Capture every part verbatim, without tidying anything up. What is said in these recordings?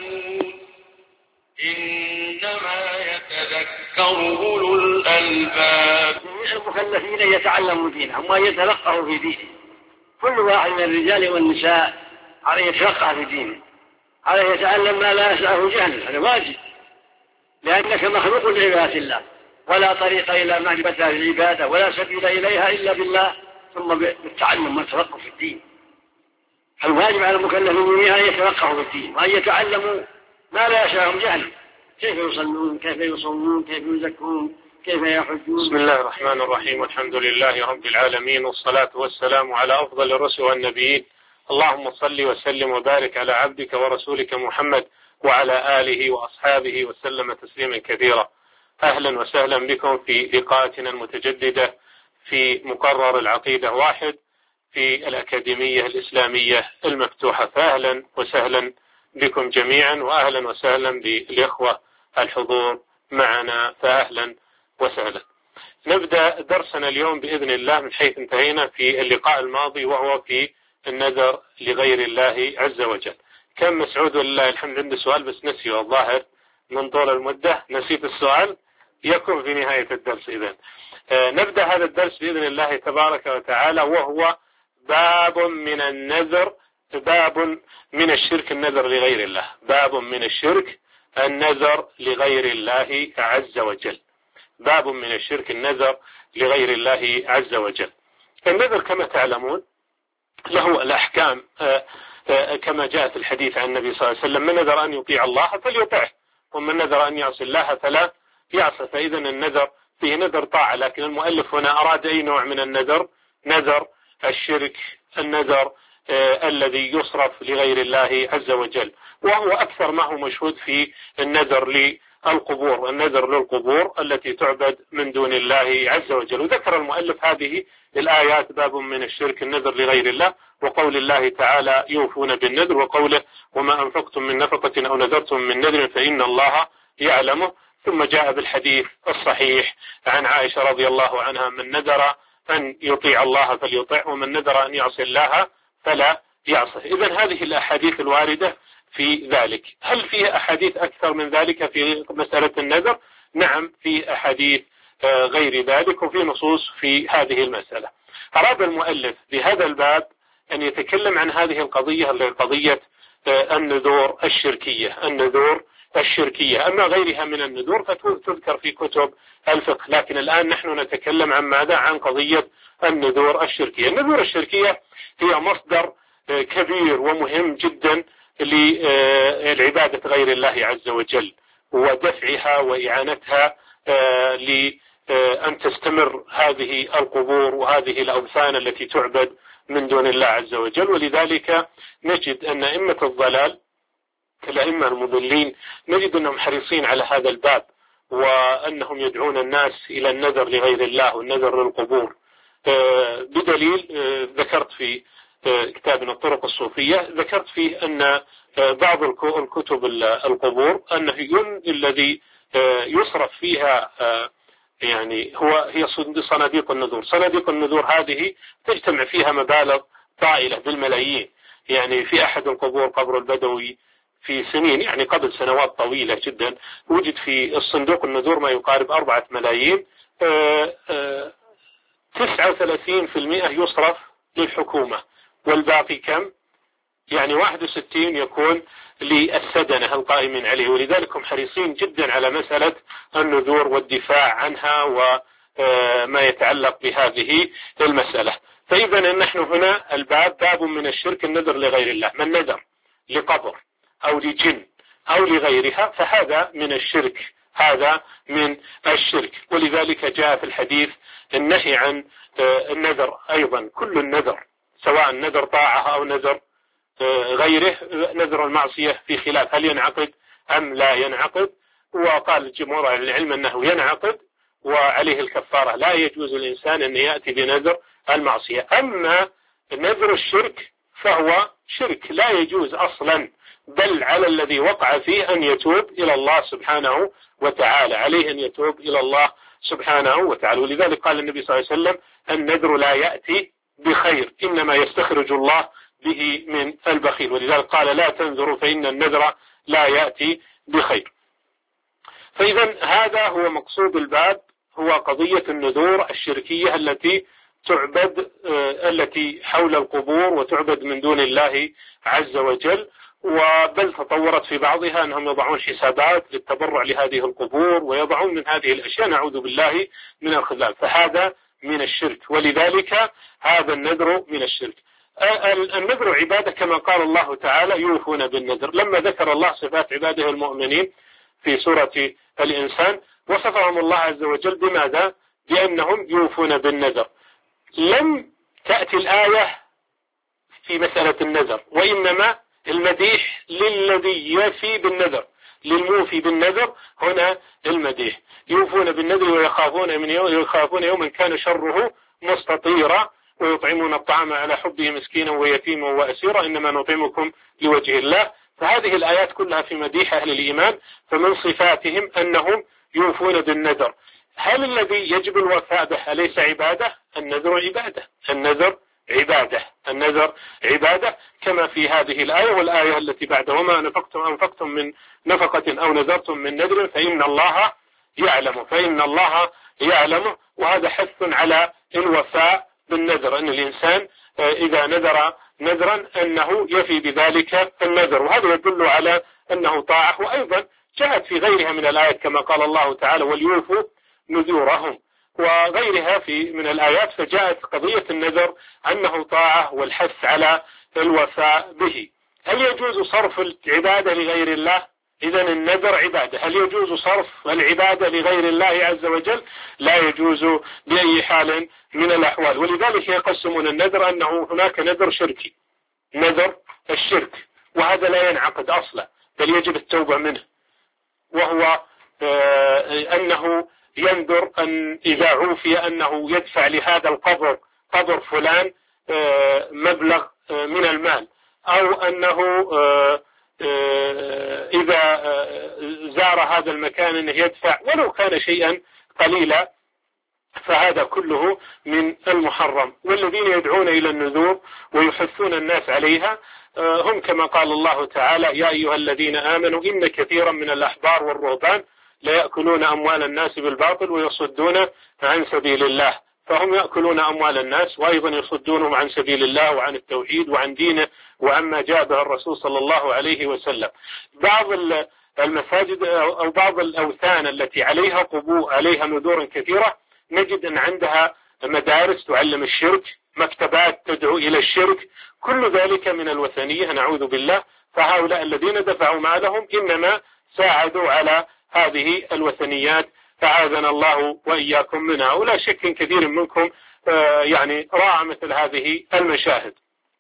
تعلمون إنما يتذكر أولو الألباب. المكلفين يتعلموا دينهم ويتلقوا في دينهم. كل واحد من الرجال والنساء عليه يتلقى في دينه، عليه يتعلم ما لا يسعه جهله، هذا واجب، لأنك مخلوق لعبادة الله، ولا طريق إلى معرفة العبادة ولا سبيل إليها إلا بالله، ثم بالتعلم والتفقه في الدين. الواجب على المكلفين أن يتفقهوا في الدين وأن يتعلموا ما لا يسعهم جهله، كيف يصلون، كيف يصومون، كيف يزكون، كيف يحجون. بسم الله الرحمن الرحيم، والحمد لله رب العالمين، والصلاة والسلام على أفضل الرسل والنبيين. اللهم صل وسلم وبارك على عبدك ورسولك محمد وعلى آله وأصحابه وسلم تسليما كثيرا. أهلا وسهلا بكم في لقاءاتنا المتجددة في مقرر العقيدة واحد في الأكاديمية الإسلامية المفتوحة. فأهلا وسهلا بكم جميعا، وأهلا وسهلا بالإخوة الحضور معنا، فأهلا وسهلا. نبدأ درسنا اليوم بإذن الله من حيث انتهينا في اللقاء الماضي، وهو في النذر لغير الله عز وجل. كم مسعود ولله الحمد عنده سؤال بس نسيه الظاهر من طول المدة، نسيت السؤال، يكون في نهاية الدرس. إذن آه نبدأ هذا الدرس بإذن الله تبارك وتعالى، وهو باب من النذر، باب من الشرك النذر لغير الله، باب من الشرك النذر لغير الله عز وجل، باب من الشرك النذر لغير الله عز وجل. النذر كما تعلمون له الأحكام آه آه كما جاء في الحديث عن النبي صلى الله عليه وسلم: من نذر أن يطيع الله فليطعه، ومن نذر أن يعصي الله فلا يعصي. فإذا النذر فيه نذر طاعة، لكن المؤلف هنا أراد أي نوع من النذر؟ نذر الشرك، النذر آه الذي يصرف لغير الله عز وجل، وهو أكثر ما هو مشهود في النذر للقبور، النذر للقبور التي تعبد من دون الله عز وجل. وذكر المؤلف هذه الآيات: باب من الشرك النذر لغير الله، وقول الله تعالى: يوفون بالنذر، وقوله: وما أنفقتم من نفقة أو نذرتم من نذر فإن الله يعلمه. ثم جاء بالحديث الصحيح عن عائشة رضي الله عنها: من نذر أن يطيع الله فليطع، ومن نذر أن يعصي الله فلا يعصه. إذن هذه الأحاديث الواردة في ذلك. هل فيه أحاديث أكثر من ذلك في مسألة النذر؟ نعم، في أحاديث غير ذلك، وفي نصوص في هذه المسألة. أراد المؤلف بهذا الباب أن يتكلم عن هذه القضية، اللي قضية النذور الشركية، النذور الشركية. أما غيرها من النذور فتذكر في كتب الفقه، لكن الآن نحن نتكلم عن ماذا؟ عن قضية النذور الشركية. النذور الشركية هي مصدر كبير ومهم جدا للعبادة غير الله عز وجل، ودفعها وإعانتها لأن تستمر هذه القبور وهذه الأوثان التي تعبد من دون الله عز وجل. ولذلك نجد أن أئمة الضلال كالأئمة المضلين نجد أنهم حريصين على هذا الباب، وأنهم يدعون الناس إلى النذر لغير الله والنذر للقبور، بدليل ذكرت في كتابنا الطرق الصوفية، ذكرت فيه أن بعض الكتب القبور أنه الذي يصرف فيها يعني هو هي صناديق النذور. صناديق النذور هذه تجتمع فيها مبالغ طائلة بالملايين. يعني في أحد القبور، قبر البدوي، في سنين يعني قبل سنوات طويلة جدا، وجد في الصندوق النذور ما يقارب أربعة ملايين. تسعة وثلاثين بالمئة يصرف للحكومة، والباقي كم؟ يعني واحد وستين يكون للسدنة القائمين عليه. ولذلك هم حريصين جدا على مسألة النذور والدفاع عنها وما يتعلق بهذه المسألة. فإذا نحن هنا الباب باب من الشرك النذر لغير الله. من نذر لقبر أو لجن أو لغيرها فهذا من الشرك، هذا من الشرك. ولذلك جاء في الحديث النهي عن النذر أيضا، كل النذر سواء نذر طاعة أو نذر غيره. نذر المعصية في خلاف هل ينعقد أم لا ينعقد، وقال جمهور العلم أنه ينعقد وعليه الكفارة، لا يجوز الإنسان أن يأتي بنذر المعصية. أما نذر الشرك فهو شرك لا يجوز أصلا، بل على الذي وقع فيه أن يتوب إلى الله سبحانه وتعالى، عليه أن يتوب إلى الله سبحانه وتعالى. ولذلك قال النبي صلى الله عليه وسلم: النذر لا يأتي بخير، إنما يستخرج الله به من البخيل. ولذلك قال: لا تنذروا فإن النذر لا يأتي بخير. فإذا هذا هو مقصود الباب، هو قضية النذور الشركية التي تعبد التي حول القبور وتعبد من دون الله عز وجل، وبل تطورت في بعضها أنهم يضعون حسابات للتبرع لهذه القبور ويضعون من هذه الأشياء، نعوذ بالله من الخذلان، فهذا من الشرك، ولذلك هذا النذر من الشرك. النذر عبادة كما قال الله تعالى يوفون بالنذر. لما ذكر الله صفات عباده المؤمنين في سورة الإنسان وصفهم الله عز وجل بماذا؟ بأنهم يوفون بالنذر. لم تأتي الآية في مسألة النذر، وإنما المديح للذي يفي بالنذر، للموفي بالنذر هنا المديح. يوفون بالنذر ويخافون من يوم يخافون يوما كان شره مستطيرا ويطعمون الطعام على حبه مسكينا ويتيما وأسيرا إنما نطعمكم لوجه الله. فهذه الآيات كلها في مديح أهل الإيمان، فمن صفاتهم أنهم يوفون بالنذر. هل الذي يجب الوفاء به أليس عبادة؟ النذر عبادة، النذر عبادة، النذر عبادة كما في هذه الآية والآية التي بعدها: وما أنفقتم أنفقتم من نفقة أو نذرتم من نذر فإن الله يعلم، فإن الله يعلم. وهذا حث على الوفاء بالنذر، أن الإنسان إذا نذر نذرا أنه يفي بذلك النذر، وهذا يدل على أنه طاعة. وأيضا جاءت في غيرها من الآيات كما قال الله تعالى وليوفوا نذورهم، وغيرها في من الآيات فجاءت قضية النذر أنه طاعة والحث على الوفاء به. هل يجوز صرف العبادة لغير الله؟ إذن النذر عبادة. هل يجوز صرف العبادة لغير الله عز وجل؟ لا يجوز بأي حال من الأحوال. ولذلك يقسمون النذر أنه هناك نذر شركي، نذر الشرك، وهذا لا ينعقد أصلا بل يجب التوبة منه، وهو آه أنه ينذر أن إذا عوفي أنه يدفع لهذا القبر قبر فلان آه مبلغ آه من المال، أو أنه آه إذا زار هذا المكان أنه يدفع ولو كان شيئا قليلا، فهذا كله من المحرم. والذين يدعون إلى النذور ويحثون الناس عليها هم كما قال الله تعالى: يا أيها الذين آمنوا إن كثيرا من الأحبار والرهبان لا يأكلون أموال الناس بالباطل ويصدون عن سبيل الله. فهم يأكلون أموال الناس وأيضا يصدونهم عن سبيل الله وعن التوحيد وعن دينه وعما جاء به الرسول صلى الله عليه وسلم. بعض المساجد أو بعض الأوثان التي عليها قبور عليها نذور كثيرة نجد أن عندها مدارس تعلم الشرك، مكتبات تدعو إلى الشرك، كل ذلك من الوثنية نعوذ بالله. فهؤلاء الذين دفعوا مالهم إنما ساعدوا على هذه الوثنيات، فعاذنا الله وإياكم منها. ولا شك كثير منكم يعني راى مثل هذه المشاهد.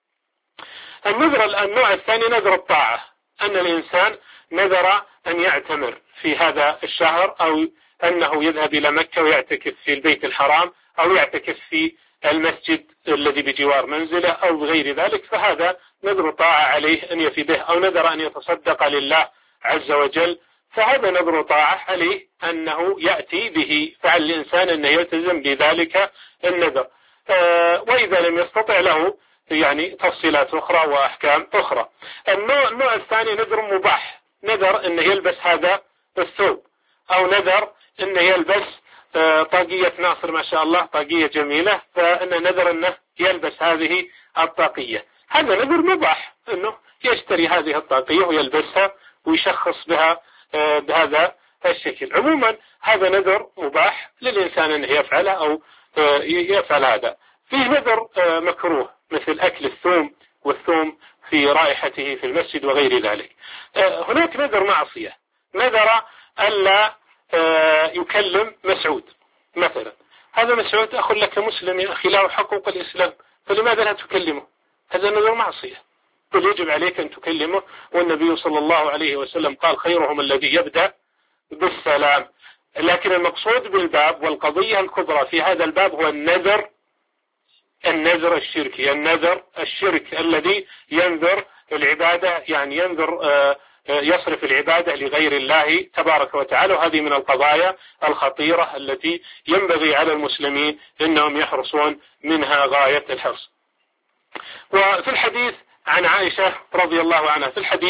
النذر النوع الثاني نذر الطاعة، أن الإنسان نذر أن يعتمر في هذا الشهر، أو أنه يذهب إلى مكة ويعتكف في البيت الحرام، أو يعتكف في المسجد الذي بجوار منزله أو بغير ذلك، فهذا نذر طاعة عليه أن يفي به. أو نذر أن يتصدق لله عز وجل، فهذا نذر طاعة عليه أنه يأتي به، فعلى الإنسان أن يلتزم بذلك النذر. آه وإذا لم يستطع له يعني تفصيلات أخرى وأحكام أخرى. النوع, النوع الثاني نذر مباح، نذر أنه يلبس هذا الثوب، أو نذر أنه يلبس آه طاقية ناصر ما شاء الله، طاقية جميلة، فإن نذر أنه يلبس هذه الطاقية. هذا نذر مباح، أنه يشتري هذه الطاقية ويلبسها ويشخص بها آه بهذا الشكل. عموما هذا نذر مباح للإنسان أنه يفعله أو آه يفعل هذا. فيه نذر آه مكروه مثل أكل الثوم والثوم في رائحته في المسجد وغير ذلك. آه هناك نذر معصية، نذر ألا آه يكلم مسعود مثلا. هذا مسعود أخ لك مسلم يا أخي، له حقوق الإسلام، فلماذا لا تكلمه؟ هذا نذر معصية، بل يجب عليك أن تكلمه. والنبي صلى الله عليه وسلم قال: خيرهم الذي يبدأ بالسلام. لكن المقصود بالباب والقضية الكبرى في هذا الباب هو النذر، النذر الشركي، النذر الشرك الذي ينذر العبادة، يعني ينذر يصرف العبادة لغير الله تبارك وتعالى. وهذه من القضايا الخطيرة التي ينبغي على المسلمين أنهم يحرصون منها غاية الحرص. وفي الحديث عن عائشة رضي الله عنها، في الحديث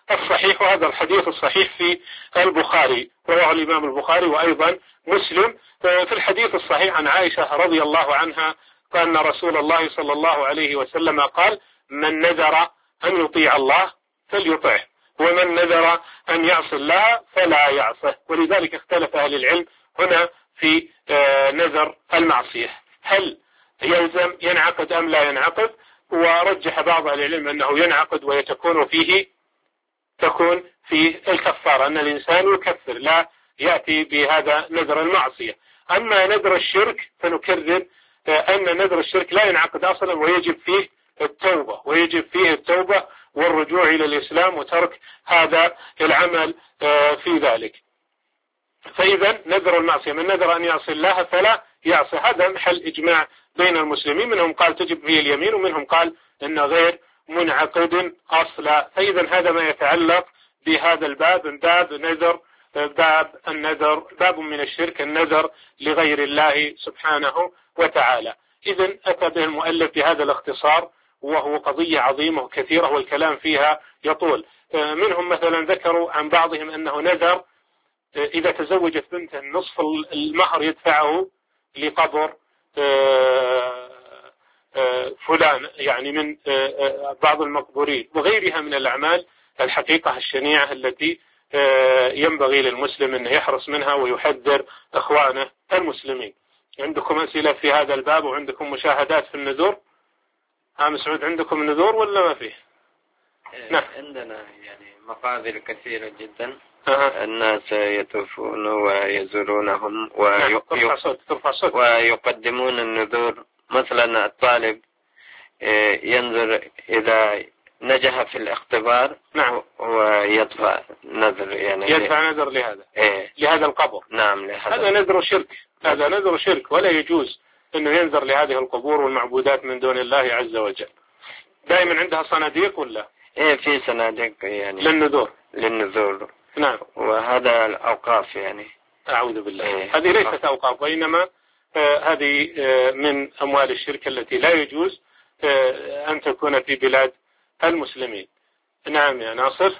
الصحيح، وهذا الحديث الصحيح في البخاري، رواه الإمام البخاري وأيضا مسلم. في الحديث الصحيح عن عائشة رضي الله عنها أن رسول الله صلى الله عليه وسلم قال: من نذر أن يطيع الله فليطعه، ومن نذر أن يعصي الله فلا يعصه. ولذلك اختلف أهل العلم هنا في نذر المعصية، هل يلزم ينعقد أم لا ينعقد؟ ورجح بعض أهل العلم أنه ينعقد ويتكون فيه تكون فيه الكفارة، أن الإنسان يكفر لا يأتي بهذا نذر المعصية. أما نذر الشرك فنكرر أن نذر الشرك لا ينعقد أصلا، ويجب فيه التوبة، ويجب فيه التوبة والرجوع إلى الإسلام وترك هذا العمل في ذلك. فإذا نذر المعصية، من نذر أن يعصي الله فلا يعصي، هذا محل إجماع بين المسلمين، منهم قال تجب فيه اليمين، ومنهم قال إنه غير منعقد أصلا. فإذا هذا ما يتعلق بهذا الباب، باب نذر باب النذر، باب من الشرك، النذر لغير الله سبحانه وتعالى. إذن أتى به المؤلف بهذا الاختصار، وهو قضية عظيمة وكثيرة والكلام فيها يطول. منهم مثلا ذكروا عن بعضهم أنه نذر إذا تزوجت بنته نصف المهر يدفعه لقبر فلان، يعني من بعض المقبورين، وغيرها من الأعمال الحقيقة الشنيعة التي ينبغي للمسلم أن يحرص منها ويحذر إخوانه المسلمين. عندكم أسئلة في هذا الباب وعندكم مشاهدات في النذور؟ ها مسعود، عندكم نذور ولا ما فيه؟ نعم عندنا يعني مقابر كثيرة جدا. أه. الناس يطوفون ويزورونهم نعم. ويقدمون النذور. مثلا الطالب ينظر إذا نجح في الاختبار، نعم، ويدفع نذر، يعني يدفع نذر لهذا إيه؟ لهذا القبر. نعم، لهذا هذا نذر شرك، هذا نذر شرك، ولا يجوز أنه ينذر لهذه القبور والمعبودات من دون الله عز وجل. دائما عندها صناديق ولا؟ إيه، في صناديق يعني للنذور. للنذور نعم. وهذا الأوقاف يعني. أعوذ بالله. إيه؟ هذه ليست أوقاف، وإنما آه هذه آه من أموال الشرك التي لا يجوز آه أن تكون في بلاد المسلمين. نعم يا ناصر.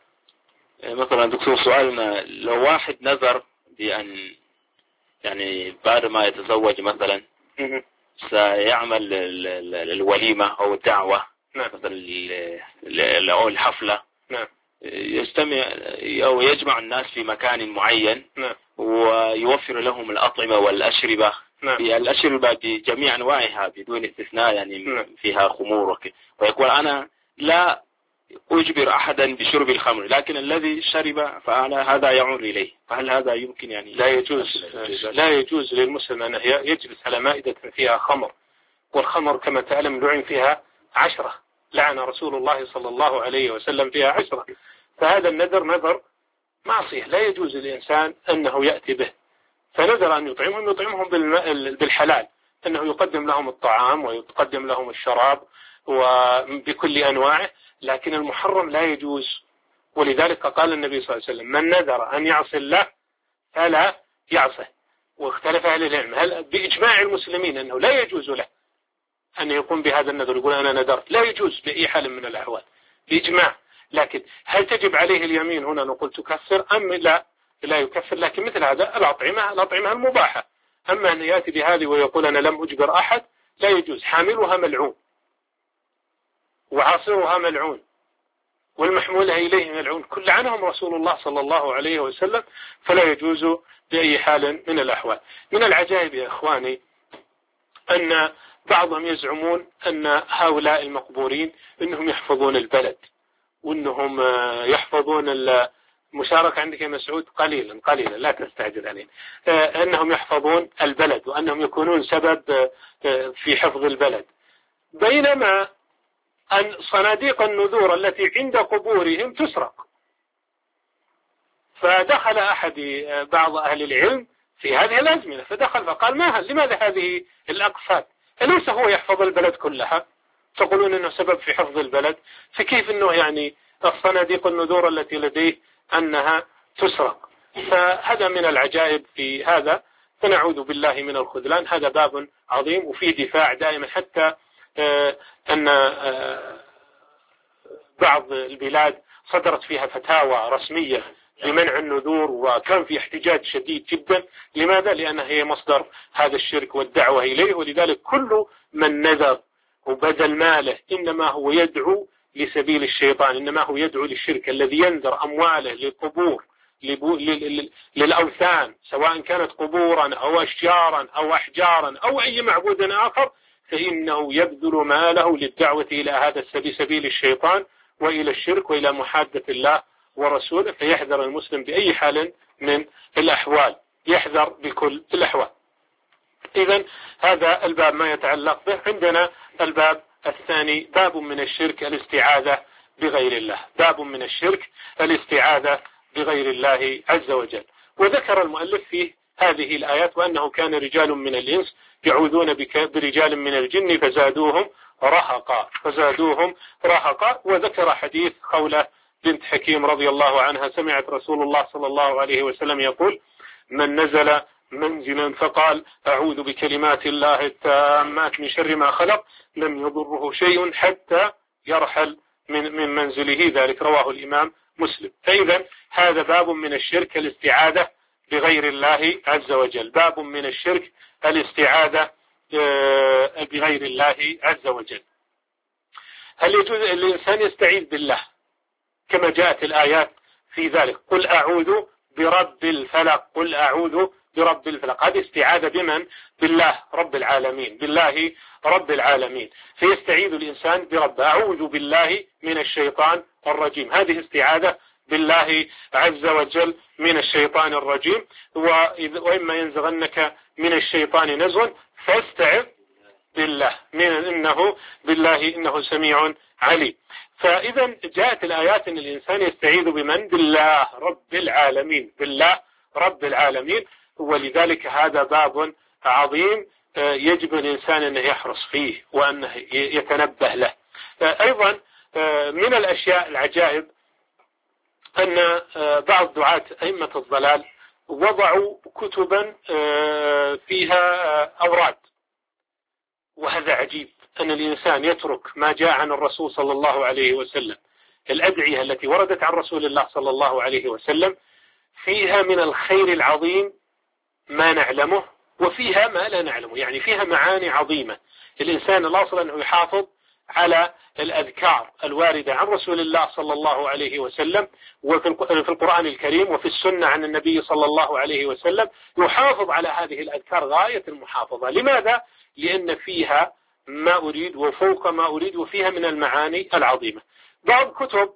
مثلا دكتور سؤالنا، لو واحد نذر بأن يعني بعد ما يتزوج مثلا سيعمل الوليمة أو الدعوة، نعم، مثلا أو الحفلة، نعم، يستمع أو يجمع الناس في مكان معين، نعم، ويوفر لهم الأطعمة والأشربة، نعم، الأشربة بجميع أنواعها بدون استثناء، يعني نعم، فيها خمور، ويقول أنا لا أجبر أحدا بشرب الخمر، لكن الذي شرب فأنا هذا يعور إليه، فهل هذا يمكن يعني؟ لا يجوز، لا يجوز للمسلم أن يجلس على مائدة فيها خمر، والخمر كما تعلم لعن فيها عشرة، لعن رسول الله صلى الله عليه وسلم فيها عشرة. فهذا النذر نذر معصية، لا يجوز للإنسان أنه يأتي به. فنذر أن يطعمهم يطعمهم بالحلال، أنه يقدم لهم الطعام ويقدم لهم الشراب وبكل أنواعه، لكن المحرم لا يجوز. ولذلك قال النبي صلى الله عليه وسلم: من نذر أن يعصي الله فلا يعصه. واختلف أهل العلم هل بإجماع المسلمين أنه لا يجوز له أن يقوم بهذا النذر، يقول أنا نذرت، لا يجوز بأي حال من الأحوال بإجماع. لكن هل تجب عليه اليمين هنا؟ نقول تكفر أم لا؟ لا يكفر. لكن مثل هذا الأطعمة الأطعمة المباحة، أما أن يأتي بهذه ويقول أنا لم أجبر أحد، لا يجوز. حاملها ملعون وعاصرها ملعون والمحمولة إليه ملعون، كل عنهم رسول الله صلى الله عليه وسلم، فلا يجوز بأي حال من الأحوال. من العجائب يا إخواني أن بعضهم يزعمون أن هؤلاء المقبورين أنهم يحفظون البلد، وأنهم يحفظون المشاركة. عندك يا مسعود قليلا قليلا لا تستعجل علينا، أنهم يحفظون البلد وأنهم يكونون سبب في حفظ البلد، بينما أن صناديق النذور التي عند قبورهم تسرق. فدخل أحد بعض أهل العلم في هذه الأزمنة، فدخل فقال: ما لماذا هذه الأقفال؟ أليس هو يحفظ البلد كلها؟ تقولون أنه سبب في حفظ البلد، فكيف أنه يعني الصناديق النذور التي لديه أنها تسرق؟ فهذا من العجائب في هذا، فنعوذ بالله من الخذلان. هذا باب عظيم وفي دفاع دائما، حتى أن بعض البلاد صدرت فيها فتاوى رسمية بمنع النذور، وكان في احتجاج شديد جدا. لماذا؟ لأنها هي مصدر هذا الشرك والدعوة إليه. ولذلك كل من نذر وبذل ماله إنما هو يدعو لسبيل الشيطان، إنما هو يدعو للشرك. الذي ينذر أمواله للقبور للأوثان، سواء كانت قبورا أو أشجارا أو أحجارا أو أي معبود آخر، فإنه يبذل ماله للدعوة إلى هذا سبيل الشيطان وإلى الشرك وإلى محادة الله ورسوله. فيحذر المسلم بأي حال من الأحوال، يحذر بكل الأحوال. إذن هذا الباب ما يتعلق به. عندنا الباب الثاني، باب من الشرك الاستعاذة بغير الله. باب من الشرك الاستعاذة بغير الله عز وجل. وذكر المؤلف فيه هذه الآيات: وأنه كان رجال من الإنس يعوذون برجال من الجن فزادوهم رهقا فزادوهم رهقا. وذكر حديث خولة بنت حكيم رضي الله عنها: سمعت رسول الله صلى الله عليه وسلم يقول: من نزل منزلا فقال أعوذ بكلمات الله التامات من شر ما خلق لم يضره شيء حتى يرحل من من منزله. ذلك رواه الإمام مسلم. فإذا هذا باب من الشرك الاستعاذة بغير الله عز وجل. باب من الشرك الاستعاذة بغير الله عز وجل. هل يجوز الإنسان يستعيذ بالله كما جاءت الآيات في ذلك؟ قل أعوذ برب الفلق، قل أعوذ برب الفلق. هذه استعاذة بمن؟ بالله رب العالمين، بالله رب العالمين. فيستعيذ الإنسان برب. أعوذ بالله من الشيطان الرجيم. هذه استعاذة بالله عز وجل من الشيطان الرجيم. وإما ينزغنك من الشيطان نزغ فاستعذ بالله من إنه بالله إنه سميع عليم. فإذا جاءت الآيات أن الإنسان يستعيذ بمن؟ بالله رب العالمين، بالله رب العالمين. ولذلك هذا باب عظيم يجب الإنسان أن يحرص فيه وأن يتنبه له. أيضا من الأشياء العجائب أن بعض دعاة أئمة الضلال وضعوا كتبا فيها أوراد، وهذا عجيب أن الإنسان يترك ما جاء عن الرسول صلى الله عليه وسلم. الأدعية التي وردت عن رسول الله صلى الله عليه وسلم فيها من الخير العظيم ما نعلمه، وفيها ما لا نعلمه، يعني فيها معاني عظيمة. الإنسان الأصل أنه يحافظ على الأذكار الواردة عن رسول الله صلى الله عليه وسلم وفي القرآن الكريم وفي السنة عن النبي صلى الله عليه وسلم، يحافظ على هذه الأذكار غاية المحافظة. لماذا؟ لأن فيها ما أريد وفوق ما أريد، وفيها من المعاني العظيمة. بعض كتب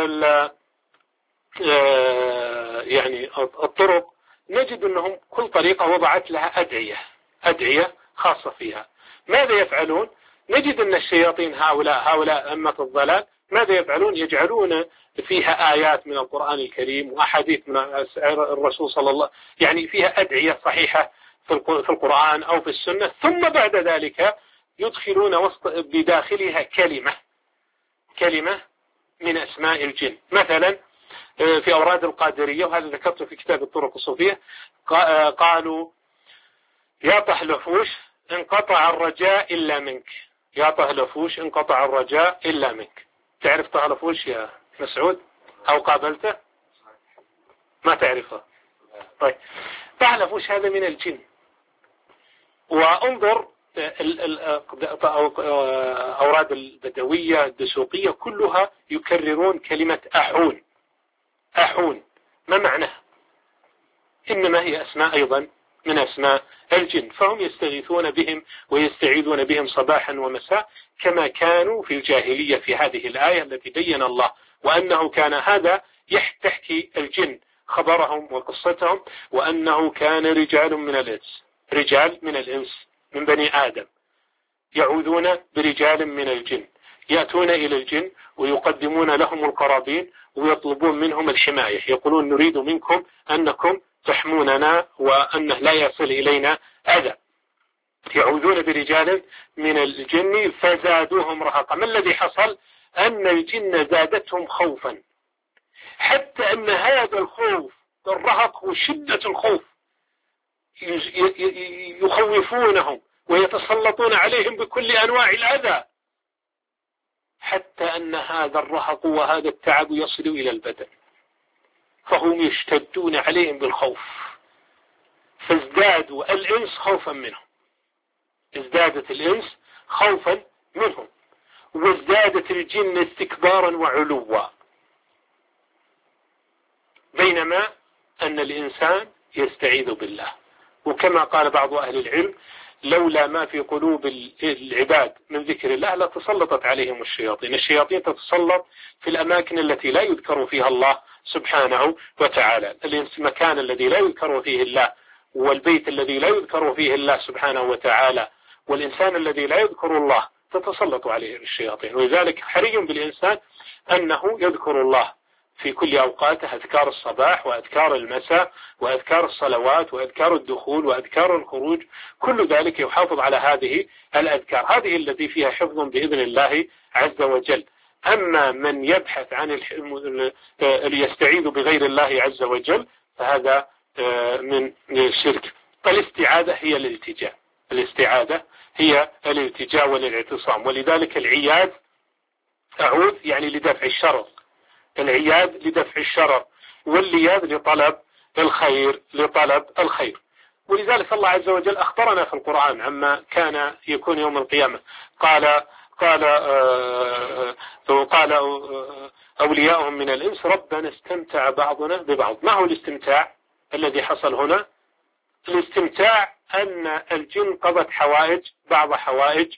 يعني الطرق نجد أنهم كل طريقة وضعت لها أدعية أدعية خاصة فيها. ماذا يفعلون؟ نجد أن الشياطين هؤلاء هؤلاء أمة الضلال ماذا يفعلون؟ يجعلون فيها آيات من القرآن الكريم وأحاديث من الرسول صلى الله، يعني فيها أدعية صحيحة في القرآن أو في السنة، ثم بعد ذلك يدخلون وسط بداخلها كلمة كلمة من أسماء الجن. مثلا في أوراد القادرية، وهذا ذكرته في كتاب الطرق الصوفية، قالوا: يا طهلفوش انقطع الرجاء إلا منك، يا طهلفوش انقطع الرجاء إلا منك. تعرف طهلفوش يا مسعود أو قابلته؟ ما تعرفه؟ طيب، طهلفوش هذا من الجن. وانظر أوراد البدوية الدسوقية كلها يكررون كلمة أحون أحون. ما معناها؟ إنما هي أسماء أيضا من أسماء الجن، فهم يستغيثون بهم ويستعيذون بهم صباحا ومساء، كما كانوا في الجاهلية في هذه الآية التي بين الله وأنه كان هذا تحكي الجن خبرهم وقصتهم، وأنه كان رجال من الإنس رجال من الإنس من بني آدم يعوذون برجال من الجن، يأتون إلى الجن ويقدمون لهم القرابين ويطلبون منهم الحماية، يقولون: نريد منكم أنكم تحموننا وأنه لا يصل إلينا أذى. يعوذون برجال من الجن فزادوهم رهقا. ما الذي حصل؟ أن الجن زادتهم خوفا، حتى أن هذا الخوف الرهق وشدة الخوف يخوفونهم ويتسلطون عليهم بكل أنواع الأذى. حتى أن هذا الرهق وهذا التعب يصل إلى البدن، فهم يشتدون عليهم بالخوف، فازدادوا الإنس خوفا منهم، ازدادت الإنس خوفا منهم، وازدادت الجن استكبارا وعلوا، بينما أن الإنسان يستعيذ بالله. وكما قال بعض أهل العلم: لولا ما في قلوب العباد من ذكر الله لتسلطت عليهم الشياطين. الشياطين تتسلط في الأماكن التي لا يذكر فيها الله سبحانه وتعالى. المكان الذي لا يذكر فيه الله، والبيت الذي لا يذكر فيه الله سبحانه وتعالى، والإنسان الذي لا يذكر الله تتسلط عليه الشياطين. ولذلك حري بالإنسان أنه يذكر الله في كل أوقاته، أذكار الصباح وأذكار المساء وأذكار الصلوات وأذكار الدخول وأذكار الخروج، كل ذلك يحافظ على هذه الأذكار، هذه التي فيها حفظ بإذن الله عز وجل. أما من يبحث عن اللي يستعيذ بغير الله عز وجل فهذا من الشرك. فالاستعاذة هي الالتجاء، الاستعاذة هي الالتجاء والاعتصام. ولذلك العياذ، أعوذ يعني لدفع الشر، العياذ لدفع الشر، واللياذ لطلب الخير، لطلب الخير. ولذلك الله عز وجل أخبرنا في القرآن عما كان يكون يوم القيامة. قال قال آه قال آه أولياؤهم من الإنس ربنا استمتع بعضنا ببعض. ما هو الاستمتاع الذي حصل هنا؟ الاستمتاع أن الجن قضت حوائج بعض حوائج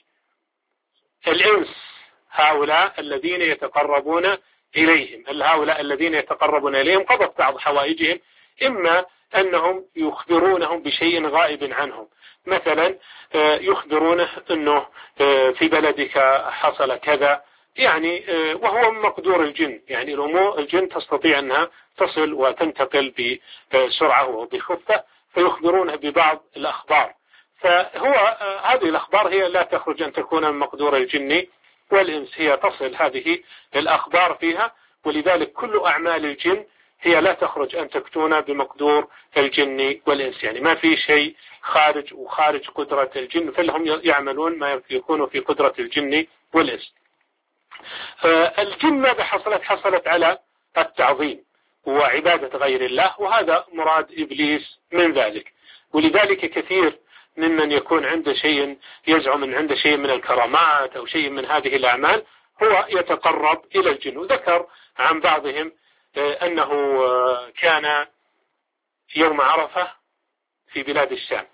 الإنس، هؤلاء الذين يتقربون إليهم، هؤلاء الذين يتقربون إليهم قضت بعض حوائجهم، إما أنهم يخبرونهم بشيء غائب عنهم، مثلا يخبرونه أنه في بلدك حصل كذا، يعني وهو من مقدور الجن، يعني الأمور الجن تستطيع أنها تصل وتنتقل بسرعة وبخفة، فيخبرونه ببعض الأخبار. فهو هذه الأخبار هي لا تخرج أن تكون من مقدور الجن والإنس، هي تصل هذه الأخبار فيها. ولذلك كل أعمال الجن هي لا تخرج أن تكون بمقدور الجن والإنس، يعني ما في شيء خارج وخارج قدرة الجن، فهم يعملون ما يكون في قدرة الجن والإنس. الجن ماذا حصلت؟ حصلت على التعظيم وعبادة غير الله، وهذا مراد إبليس من ذلك. ولذلك كثير ممن يكون عنده شيء يزعم من عنده شيء من الكرامات أو شيء من هذه الأعمال هو يتقرب إلى الجن. وذكر عن بعضهم أنه كان يوم عرفة في بلاد الشام،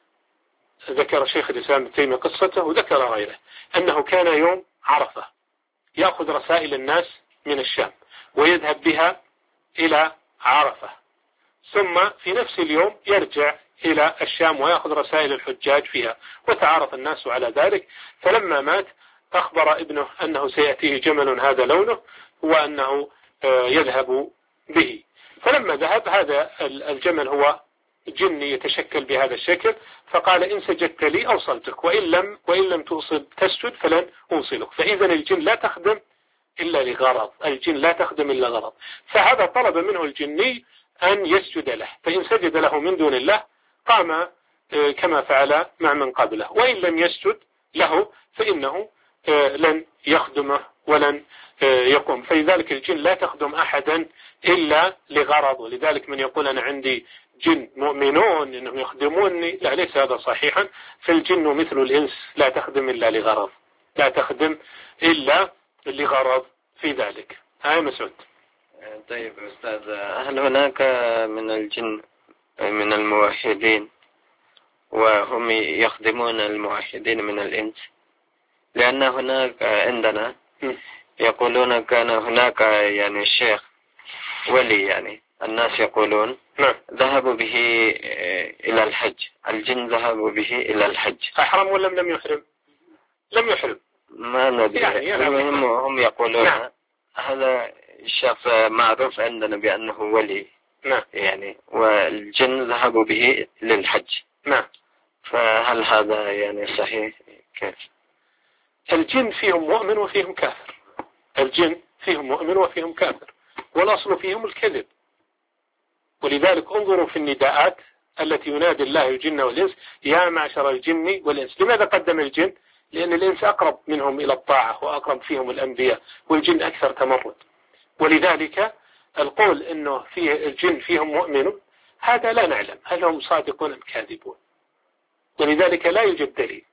ذكر شيخ الإسلام ابن تيمية قصته، وذكر غيره أنه كان يوم عرفة يأخذ رسائل الناس من الشام ويذهب بها إلى عرفة، ثم في نفس اليوم يرجع إلى الشام ويأخذ رسائل الحجاج فيها، وتعارف الناس على ذلك. فلما مات أخبر ابنه أنه سيأتيه جمل هذا لونه وأنه يذهب به. فلما ذهب هذا الجمل هو جني يتشكل بهذا الشكل، فقال إن سجدت لي أوصلتك، وإن لم, وإن لم توصل تسجد فلن أوصلك. فإذا الجن لا تخدم إلا لغرض، الجن لا تخدم إلا غرض. فهذا طلب منه الجني أن يسجد له، فإن سجد له من دون الله قام كما فعل مع من قبله، وإن لم يسجد له فإنه لن يخدمه ولن يقوم. فلذلك الجن لا تخدم أحدا إلا لغرض. ولذلك من يقول أنا عندي جن مؤمنون إنهم يخدموني، لا، ليس هذا صحيحا. فالجن مثل الإنس لا تخدم إلا لغرض، لا تخدم إلا لغرض في ذلك. هاي مسعود. طيب أستاذ، هل هناك من الجن من الموحدين وهم يخدمون الموحدين من الإنس؟ لأن هناك عندنا يقولون كان هناك يعني الشيخ ولي، يعني الناس يقولون ذهبوا به إلى الحج، الجن ذهبوا به إلى الحج. أحرم ولا لم يحرم؟ لم يحرم، ما ندري يعني المهم هم يقولون نعم. هذا الشخص معروف عندنا بأنه ولي نعم. يعني والجن ذهبوا به للحج نعم. فهل هذا يعني صحيح؟ كيف؟ الجن فيهم مؤمن وفيهم كافر، الجن فيهم مؤمن وفيهم كافر، والأصل فيهم الكذب. ولذلك انظروا في النداءات التي ينادي الله الجن والإنس: يا معشر الجن والإنس. لماذا قدم الجن؟ لأن الإنس أقرب منهم إلى الطاعة وأقرب فيهم الأنبياء، والجن أكثر تمرد. ولذلك القول أنه فيه الجن فيهم مؤمنون هذا لا نعلم هل هم صادقون أم كاذبون، ولذلك لا يوجد دليل،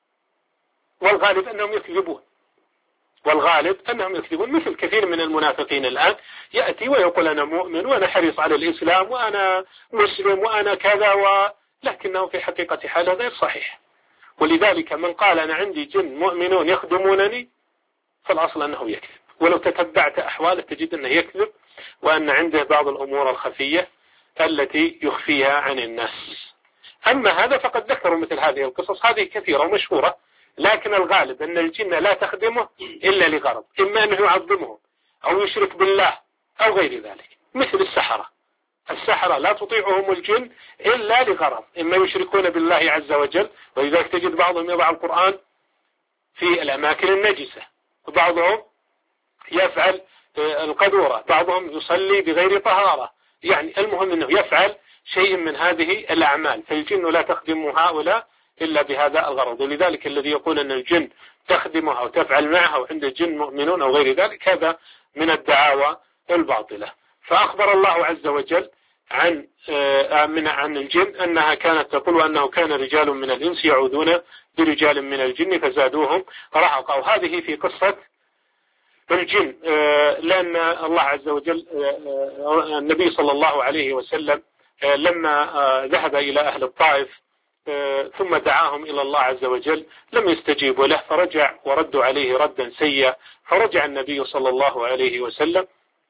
والغالب أنهم يكذبون، والغالب أنهم يكذبون، مثل كثير من المنافقين الآن يأتي ويقول أنا مؤمن وأنا حريص على الإسلام وأنا مسلم وأنا كذا، ولكنه في حقيقة حاله غير صحيح. ولذلك من قال أنا عندي جن مؤمنون يخدمونني فالأصل أنه يكذب، ولو تتبعت أحواله تجد أنه يكذب، وأن عنده بعض الأمور الخفية التي يخفيها عن الناس. أما هذا فقد ذكروا مثل هذه القصص، هذه كثيرة ومشهورة، لكن الغالب أن الجن لا تخدمه إلا لغرض، إما أنه يعظمهم أو يشرك بالله أو غير ذلك، مثل السحرة. السحرة لا تطيعهم الجن إلا لغرض، إما يشركون بالله عز وجل، ولذلك تجد بعضهم يضع القرآن في الأماكن النجسة، وبعضهم يفعل القدورة، بعضهم يصلي بغير طهارة، يعني المهم أنه يفعل شيء من هذه الأعمال، فالجن لا تخدم هؤلاء إلا بهذا الغرض. ولذلك الذي يقول أن الجن تخدمها أو تفعل معها وعند الجن مؤمنون أو غير ذلك هذا من الدعاوى الباطلة. فأخبر الله عز وجل عن من عن الجن أنها كانت تقول وأنه كان رجال من الإنس يعوذون برجال من الجن فزادوهم رهقا. وهذه في قصة الجن، لأن الله عز وجل النبي صلى الله عليه وسلم لما ذهب إلى أهل الطائف ثم دعاهم إلى الله عز وجل لم يستجيبوا له، فرجع وردوا عليه ردا سيئا، فرجع النبي صلى الله عليه وسلم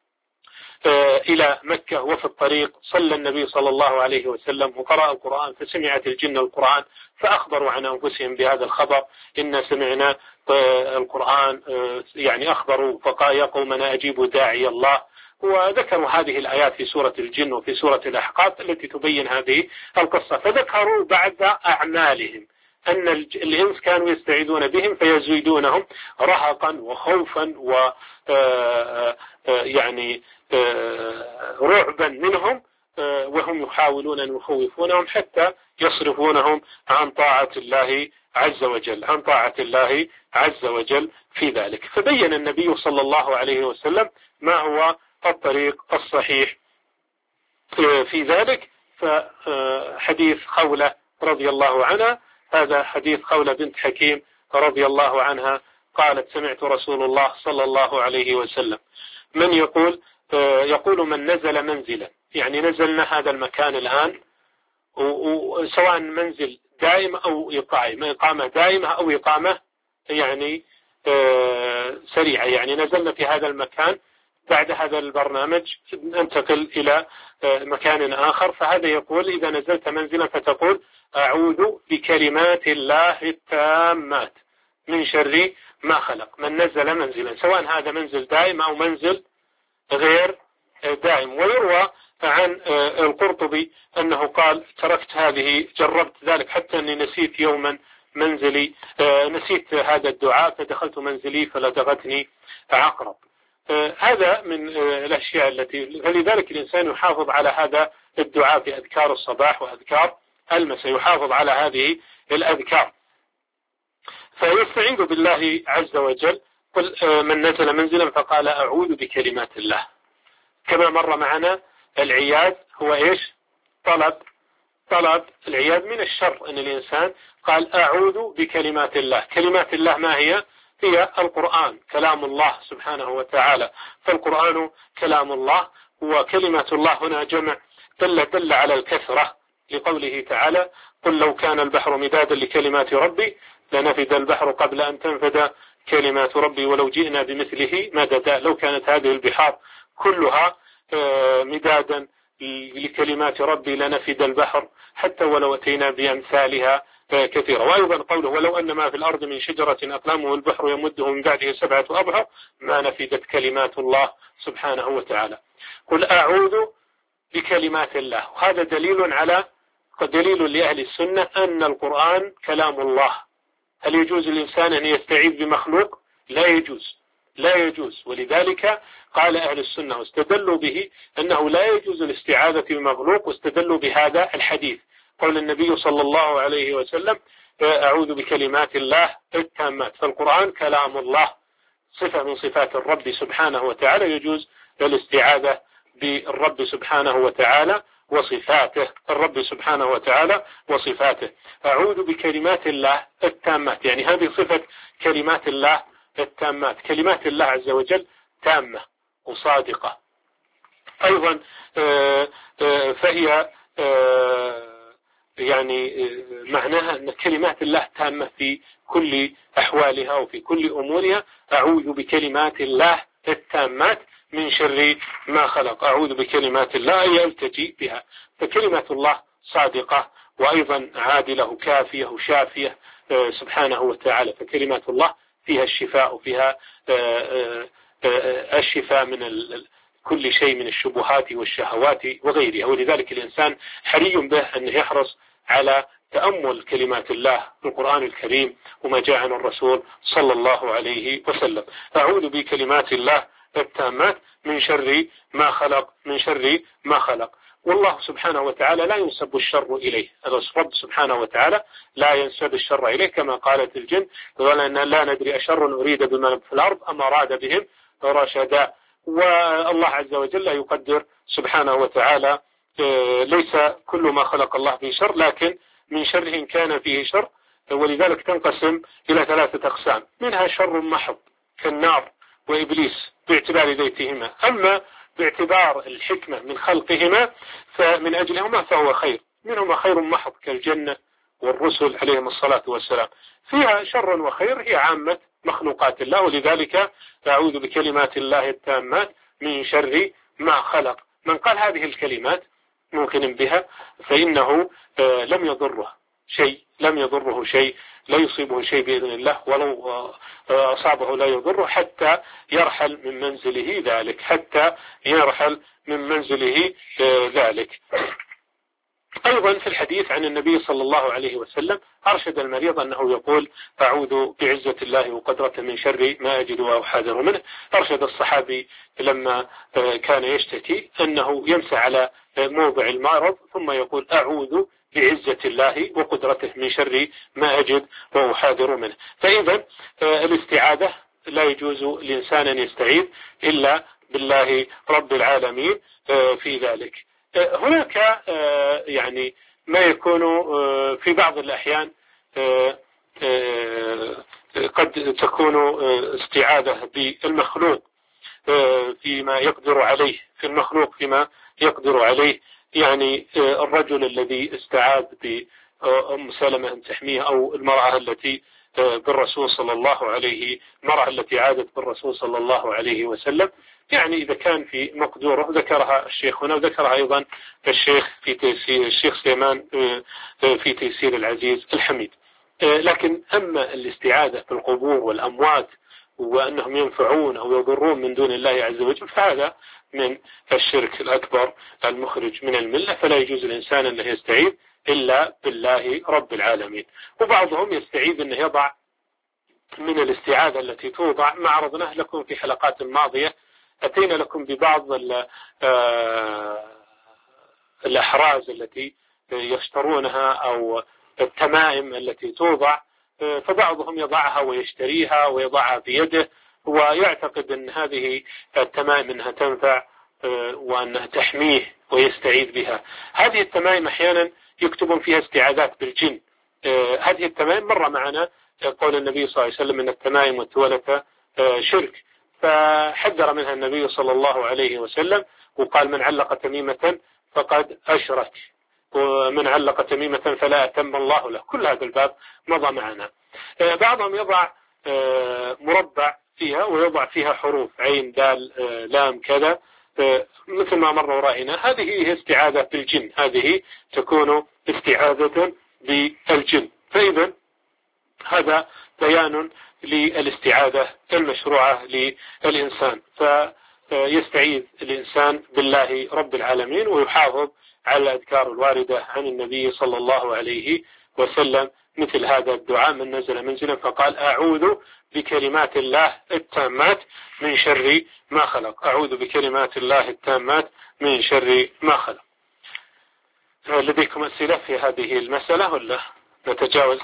إلى مكة، وفي الطريق صلى النبي صلى الله عليه وسلم وقرأ القرآن، فسمعت الجن القرآن فأخبروا عن أنفسهم بهذا الخبر، إن سمعنا القرآن، يعني أخبروا فقال يا قومنا أجيبوا داعي الله، وذكروا هذه الآيات في سورة الجن وفي سورة الأحقاف التي تبين هذه القصة. فذكروا بعد أعمالهم أن الإنس كانوا يستعيذون بهم فيزيدونهم رهقا وخوفا و يعني رعبا منهم، وهم يحاولون أن يخوفونهم حتى يصرفونهم عن طاعة الله عز وجل عن طاعة الله عز وجل في ذلك. فبين النبي صلى الله عليه وسلم ما هو الطريق الصحيح في ذلك. فحديث خولة رضي الله عنها، هذا حديث خولة بنت حكيم رضي الله عنها قالت سمعت رسول الله صلى الله عليه وسلم من يقول يقول من نزل منزلا، يعني نزلنا هذا المكان الآن، وسواء منزل دائم أو إقامة إقامة دائمة أو إقامة يعني سريعة، يعني نزلنا في هذا المكان بعد هذا البرنامج ننتقل إلى مكان آخر، فهذا يقول إذا نزلت منزلا فتقول أعوذ بكلمات الله التامات من شر ما خلق. من نزل منزلا سواء هذا منزل دائم أو منزل غير دائم. ويروى عن القرطبي أنه قال تركت هذه جربت ذلك حتى أني نسيت يوما منزلي نسيت هذا الدعاء فدخلت منزلي فلدغتني عقرب. هذا من الأشياء التي فلذلك الإنسان يحافظ على هذا الدعاء في أذكار الصباح وأذكار المساء، يحافظ على هذه الأذكار فيستعيذ بالله عز وجل. قل من نزل منزلا فقال أعوذ بكلمات الله. كما مر معنا العياذ هو إيش؟ طلب طلب العياذ من الشر، أن الإنسان قال أعوذ بكلمات الله. كلمات الله ما هي؟ هي القرآن كلام الله سبحانه وتعالى، فالقرآن كلام الله، وكلمة الله هنا جمع دل دل على الكثرة لقوله تعالى قل لو كان البحر مدادا لكلمات ربي لنفد البحر قبل أن تنفد كلمات ربي ولو جئنا بمثله مددا. لو كانت هذه البحار كلها مدادا لكلمات ربي لنفد البحر حتى ولو أتينا بأمثالها كثيرة. وأيضا قوله ولو أن ما في الأرض من شجرة أقلام والبحر يمده من بعده سبعة أبحر ما نفدت كلمات الله سبحانه وتعالى. قل أعوذ بكلمات الله. وهذا دليل على دليل لأهل السنة أن القرآن كلام الله. هل يجوز الإنسان أن يستعيذ بمخلوق؟ لا يجوز لا يجوز. ولذلك قال أهل السنة واستدلوا به أنه لا يجوز الاستعاذة بمخلوق، واستدلوا بهذا الحديث قول النبي صلى الله عليه وسلم أعوذ بكلمات الله التامات. فالقرآن كلام الله، صفة من صفات الرب سبحانه وتعالى، يجوز الاستعاذة بالرب سبحانه وتعالى وصفاته، الرب سبحانه وتعالى وصفاته. أعوذ بكلمات الله التامات، يعني هذه صفة كلمات الله التامات. كلمات الله عز وجل تامة وصادقة. أيضا فهي يعني معناها أن كلمات الله تامة في كل أحوالها وفي كل أمورها. أعوذ بكلمات الله التامات من شر ما خلق. أعوذ بكلمات الله أي ألتجي بها. فكلمة الله صادقة وأيضا عادلة كافية وشافية سبحانه وتعالى. فكلمات الله فيها الشفاء وفيها الشفاء من كل شيء من الشبهات والشهوات وغيرها. ولذلك الإنسان حري به أن يحرص على تأمل كلمات الله في القرآن الكريم وما جاء عن الرسول صلى الله عليه وسلم. أعوذ بكلمات الله التامات من شر ما خلق، من شر ما خلق. والله سبحانه وتعالى لا ينسب الشر إليه. الرب سبحانه وتعالى لا ينسب الشر إليه، كما قالت الجن لا ندري أشر أريد بمن في الأرض أم أراد بهم رشدا. والله عز وجل يقدر سبحانه وتعالى ليس كل ما خلق الله فيه شر، لكن من شره كان فيه شر. ولذلك تنقسم إلى ثلاثة أقسام، منها شر محض كالنار وإبليس باعتبار ذيتهما، أما باعتبار الحكمة من خلقهما فمن أجلهما فهو خير، منهما خير محض كالجنة والرسل عليهم الصلاة والسلام. فيها شر وخير هي عامة مخلوقات الله. ولذلك أعوذ بكلمات الله التامات من شر ما خلق. من قال هذه الكلمات ممكن بها فإنه لم يضره شيء، لم يضره شيء، لا يصيبه شيء بإذن الله، ولو أصابه لا يضره حتى يرحل من منزله ذلك، حتى يرحل من منزله ذلك. أيضا في الحديث عن النبي صلى الله عليه وسلم أرشد المريض أنه يقول أعوذ بعزة الله وقدرته من شر ما أجد وأحاذر منه. أرشد الصحابي لما كان يشتكي أنه يمسح على موضع المرض ثم يقول أعوذ بعزة الله وقدرته من شر ما أجد وأحاذر منه. فإذا الاستعاذة لا يجوز لإنسان أن يستعيذ إلا بالله رب العالمين في ذلك. هناك يعني ما يكون في بعض الأحيان قد تكون استعاذة بالمخلوق فيما يقدر عليه، في المخلوق فيما يقدر عليه. يعني الرجل الذي استعاذ بأم سلمة أن تحميه، أو المرأة التي بالرسول صلى الله عليه المرأة التي عادت بالرسول صلى الله عليه وسلم، يعني إذا كان في مقدوره ذكرها الشيخ هنا، وذكرها أيضا الشيخ في تيسير الشيخ سليمان في تيسير العزيز الحميد. لكن أما الاستعاذة بالقبور والأموات وأنهم ينفعون أو يضرون من دون الله عز وجل فهذا من الشرك الأكبر المخرج من الملة. فلا يجوز الإنسان أنه يستعيذ إلا بالله رب العالمين. وبعضهم يستعيذ أنه يضع من الاستعاذة التي توضع، ما عرضناه لكم في حلقات ماضية، أتينا لكم ببعض الأحراز التي يشترونها أو التمائم التي توضع، فبعضهم يضعها ويشتريها ويضعها في يده ويعتقد أن هذه التمائم أنها تنفع وأنها تحميه ويستعيذ بها. هذه التمائم أحيانا يكتبون فيها استعاذات بالجن. هذه التمائم مر معنا قول النبي صلى الله عليه وسلم أن التمائم والتولة شرك، فحذر منها النبي صلى الله عليه وسلم وقال من علق تميمة فقد أشرك، ومن علق تميمة فلا أتم الله له. كل هذا الباب مضى معنا. بعضهم يضع مربع فيها ويضع فيها حروف عين دال لام كذا مثل ما مر ورائنا. هذه هي استعاذة بالجن، هذه تكون استعاذة بالجن. فإذا هذا بيان للاستعاذة المشروعة للإنسان. فيستعيذ الإنسان بالله رب العالمين ويحافظ على الأذكار الواردة عن النبي صلى الله عليه وسلم، مثل هذا الدعاء من نزل منزلا فقال أعوذ بكلمات الله التامات من شر ما خلق. أعوذ بكلمات الله التامات من شر ما خلق. لديكم أسئلة في هذه المسألة ولا نتجاوزها؟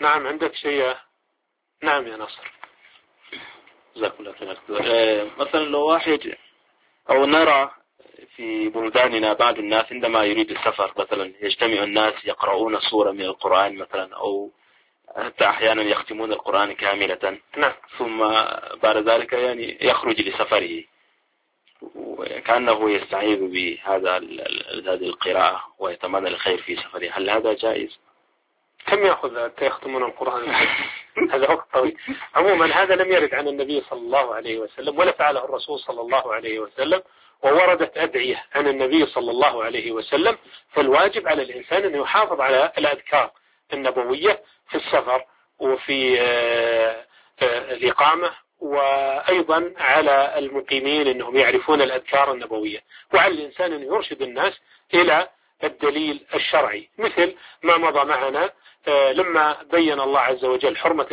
نعم عندك شيء؟ نعم يا نصر. جزاك الله خير. مثلا لو واحد أو نرى في بلداننا بعض الناس عندما يريد السفر مثلا يجتمع الناس يقرؤون سورة من القرآن مثلا، أو حتى أحيانا يختمون القرآن كاملة. نعم. ثم بعد ذلك يعني يخرج لسفره وكأنه يستعيذ بهذا هذه القراءة ويتمنى الخير في سفره، هل هذا جائز؟ كم يأخذ حتى يختمون القرآن؟ هذا وقت طويل. عموما هذا لم يرد عن النبي صلى الله عليه وسلم ولا فعله الرسول صلى الله عليه وسلم، ووردت أدعية عن النبي صلى الله عليه وسلم، فالواجب على الإنسان أن يحافظ على الأذكار النبوية في السفر وفي الإقامة، وأيضا على المقيمين أنهم يعرفون الأذكار النبوية، وعلى الإنسان أن يرشد الناس إلى الدليل الشرعي، مثل ما مضى معنا لما بين الله عز وجل حرمة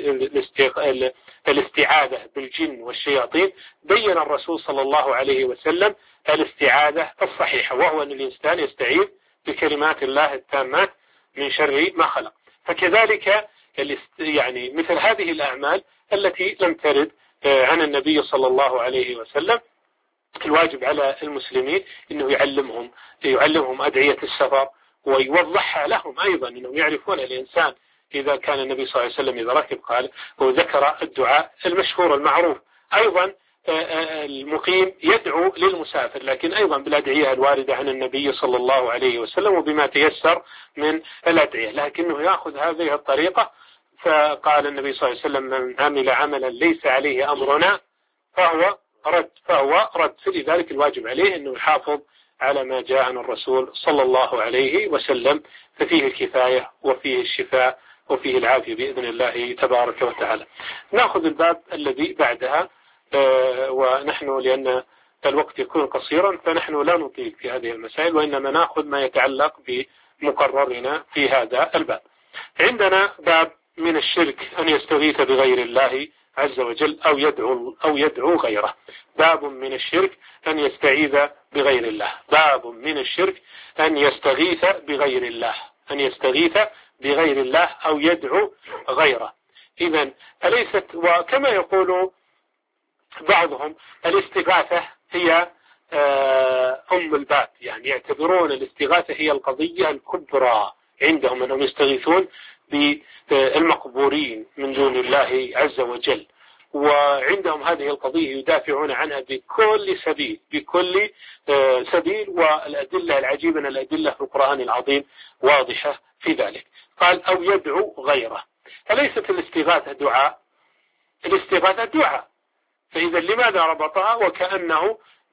الاستعاذة بالجن والشياطين، بين الرسول صلى الله عليه وسلم الاستعاذة الصحيحة، وهو أن الإنسان يستعيذ بكلمات الله التامات من شر ما خلق. فكذلك يعني مثل هذه الأعمال التي لم ترد عن النبي صلى الله عليه وسلم، الواجب على المسلمين أنه يعلمهم يعلمهم أدعية السفر، ويوضحها لهم أيضا أنهم يعرفون الإنسان إذا كان النبي صلى الله عليه وسلم إذا ركب قال وذكر الدعاء المشهور المعروف. أيضا المقيم يدعو للمسافر، لكن أيضا بالأدعية الواردة عن النبي صلى الله عليه وسلم وبما تيسر من الأدعية، لكنه يأخذ هذه الطريقة. فقال النبي صلى الله عليه وسلم من عمل عملا ليس عليه أمرنا فهو رد فهو رد فلذلك الواجب عليه أنه يحافظ على ما جاء عن الرسول صلى الله عليه وسلم، ففيه الكفاية وفيه الشفاء وفيه العافية بإذن الله تبارك وتعالى. نأخذ الباب الذي بعدها، ونحن لأن الوقت يكون قصيرا فنحن لا نطيل في هذه المسائل، وإنما نأخذ ما يتعلق بمقررنا في هذا الباب. عندنا باب من الشرك أن يستغيث بغير الله عز وجل أو يدعو أو يدعو غيره. باب من الشرك أن يستعيذ بغير الله. باب من الشرك أن يستغيث بغير الله أن يستغيث بغير الله أو يدعو غيره. إذن أليست، وكما يقول بعضهم الاستغاثة هي أم الباب، يعني يعتبرون الاستغاثة هي القضية الكبرى عندهم، أنهم يستغيثون بالمقبورين من دون الله عز وجل، وعندهم هذه القضية يدافعون عنها بكل سبيل بكل سبيل والأدلة العجيبة أن الأدلة في القرآن العظيم واضحة في ذلك. قال أو يدعو غيره. فليست الاستغاثة دعاء، الاستغاثة دعاء، فإذا لماذا ربطها وكأنه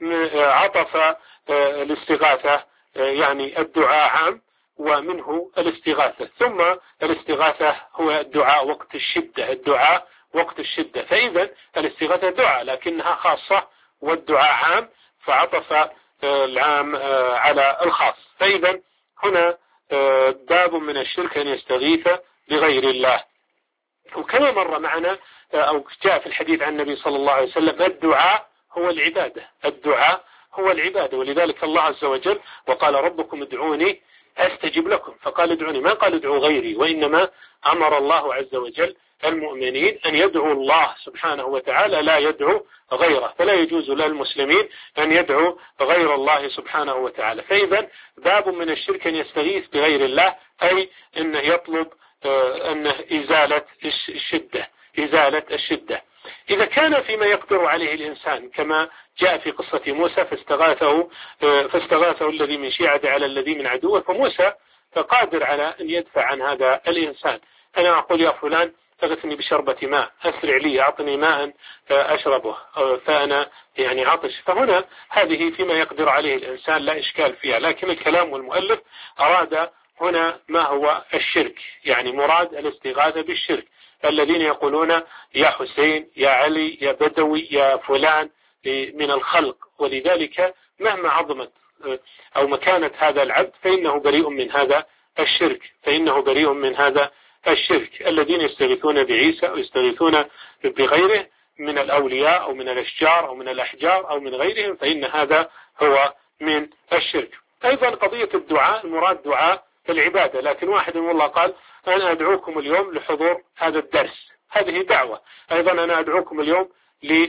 عطف الاستغاثة يعني الدعاء عام ومنه الاستغاثة، ثم الاستغاثة هو الدعاء وقت الشدة الدعاء وقت الشدة فإذا الاستغاثة دعاء لكنها خاصة والدعاء عام فعطف العام على الخاص. فإذا هنا باب من الشرك أن يستغيث بغير الله. وكما مر معنا أو جاء في الحديث عن النبي صلى الله عليه وسلم الدعاء هو العبادة الدعاء هو العبادة ولذلك الله عز وجل وقال ربكم ادعوني أستجب لكم، فقال ادعوني، ما قال ادعوا غيري، وإنما أمر الله عز وجل المؤمنين أن يدعوا الله سبحانه وتعالى لا يدعو غيره، فلا يجوز للمسلمين أن يدعوا غير الله سبحانه وتعالى. فإذا باب من الشرك أن يستغيث بغير الله، أي أنه يطلب أنه إزالة الشدة إزالة الشدة. إذا كان فيما يقدر عليه الإنسان كما جاء في قصة موسى فاستغاثه فاستغاثه الذي من شيعته على الذي من عدوه، فموسى فقادر على أن يدفع عن هذا الإنسان. أنا أقول يا فلان اغثني بشربة ماء، أسرع لي، أعطني ماء أشربه فأنا يعني عطش، فهنا هذه فيما يقدر عليه الإنسان لا إشكال فيها. لكن الكلام والمؤلف أراد هنا ما هو الشرك، يعني مراد الاستغاثة بالشرك، الذين يقولون يا حسين يا علي يا بدوي يا فلان من الخلق، ولذلك مهما عظمت أو مكانة هذا العبد فإنه بريء من هذا الشرك فإنه بريء من هذا الشرك. الذين يستغيثون بعيسى أو يستغيثون بغيره من الأولياء أو من الأشجار أو من الأحجار أو من غيرهم فإن هذا هو من الشرك. أيضا قضية الدعاء المراد دعاء العبادة، لكن واحد والله قال أنا أدعوكم اليوم لحضور هذا الدرس، هذه دعوة. أيضا أنا أدعوكم اليوم ل